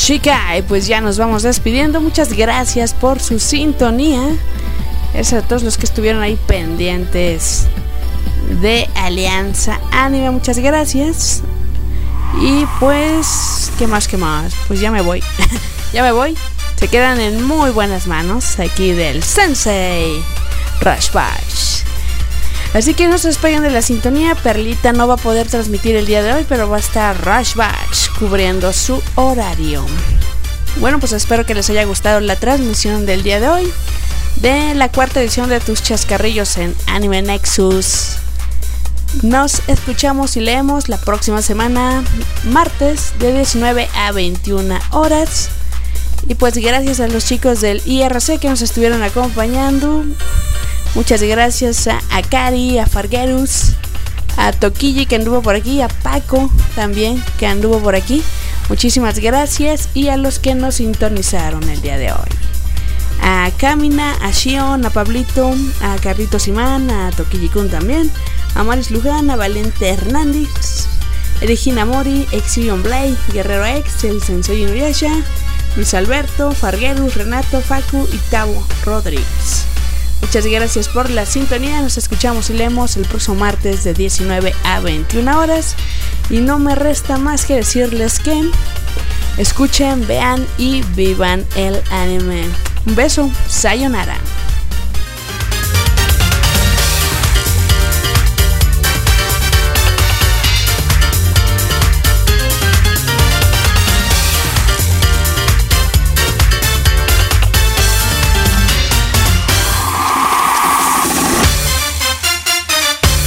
Shikai. Pues ya nos vamos despidiendo. Muchas gracias por su sintonía. Gracias a todos los que estuvieron ahí pendientes de Alianza Anime. Muchas gracias. Y pues, ¿qué más? Pues ya me voy. Ya me voy. Se quedan en muy buenas manos aquí del Sensei Rush Bash. Así que no se despeguen de la sintonía. Perlita no va a poder transmitir el día de hoy, pero va a estar Rush Bash cubriendo su horario. Bueno, pues espero que les haya gustado la transmisión del día de hoy, de la cuarta edición de Tus Chascarrillos en Anime Nexus. Nos escuchamos y leemos la próxima semana, martes, de 19 a 21 horas. Y pues gracias a los chicos del IRC que nos estuvieron acompañando. Muchas gracias a Akari, a Fargerus, a Tokiji que anduvo por aquí, a Paco también que anduvo por aquí. Muchísimas gracias, y a los que nos sintonizaron el día de hoy. A Kamina, a Shion, a Pablito, a Carlitos Imán, a Tokiji Kun también, a Maris Luján, a Valente Hernández, Regina Mori, Exion Blade, Guerrero X, el Sensei Inuyasha, Luis Alberto, Fargerus, Renato, Facu y Tavo Rodríguez. Muchas gracias por la sintonía. Nos escuchamos y leemos el próximo martes de 19 a 21 horas. Y no me resta más que decirles que escuchen, vean y vivan el anime. Un beso, sayonara.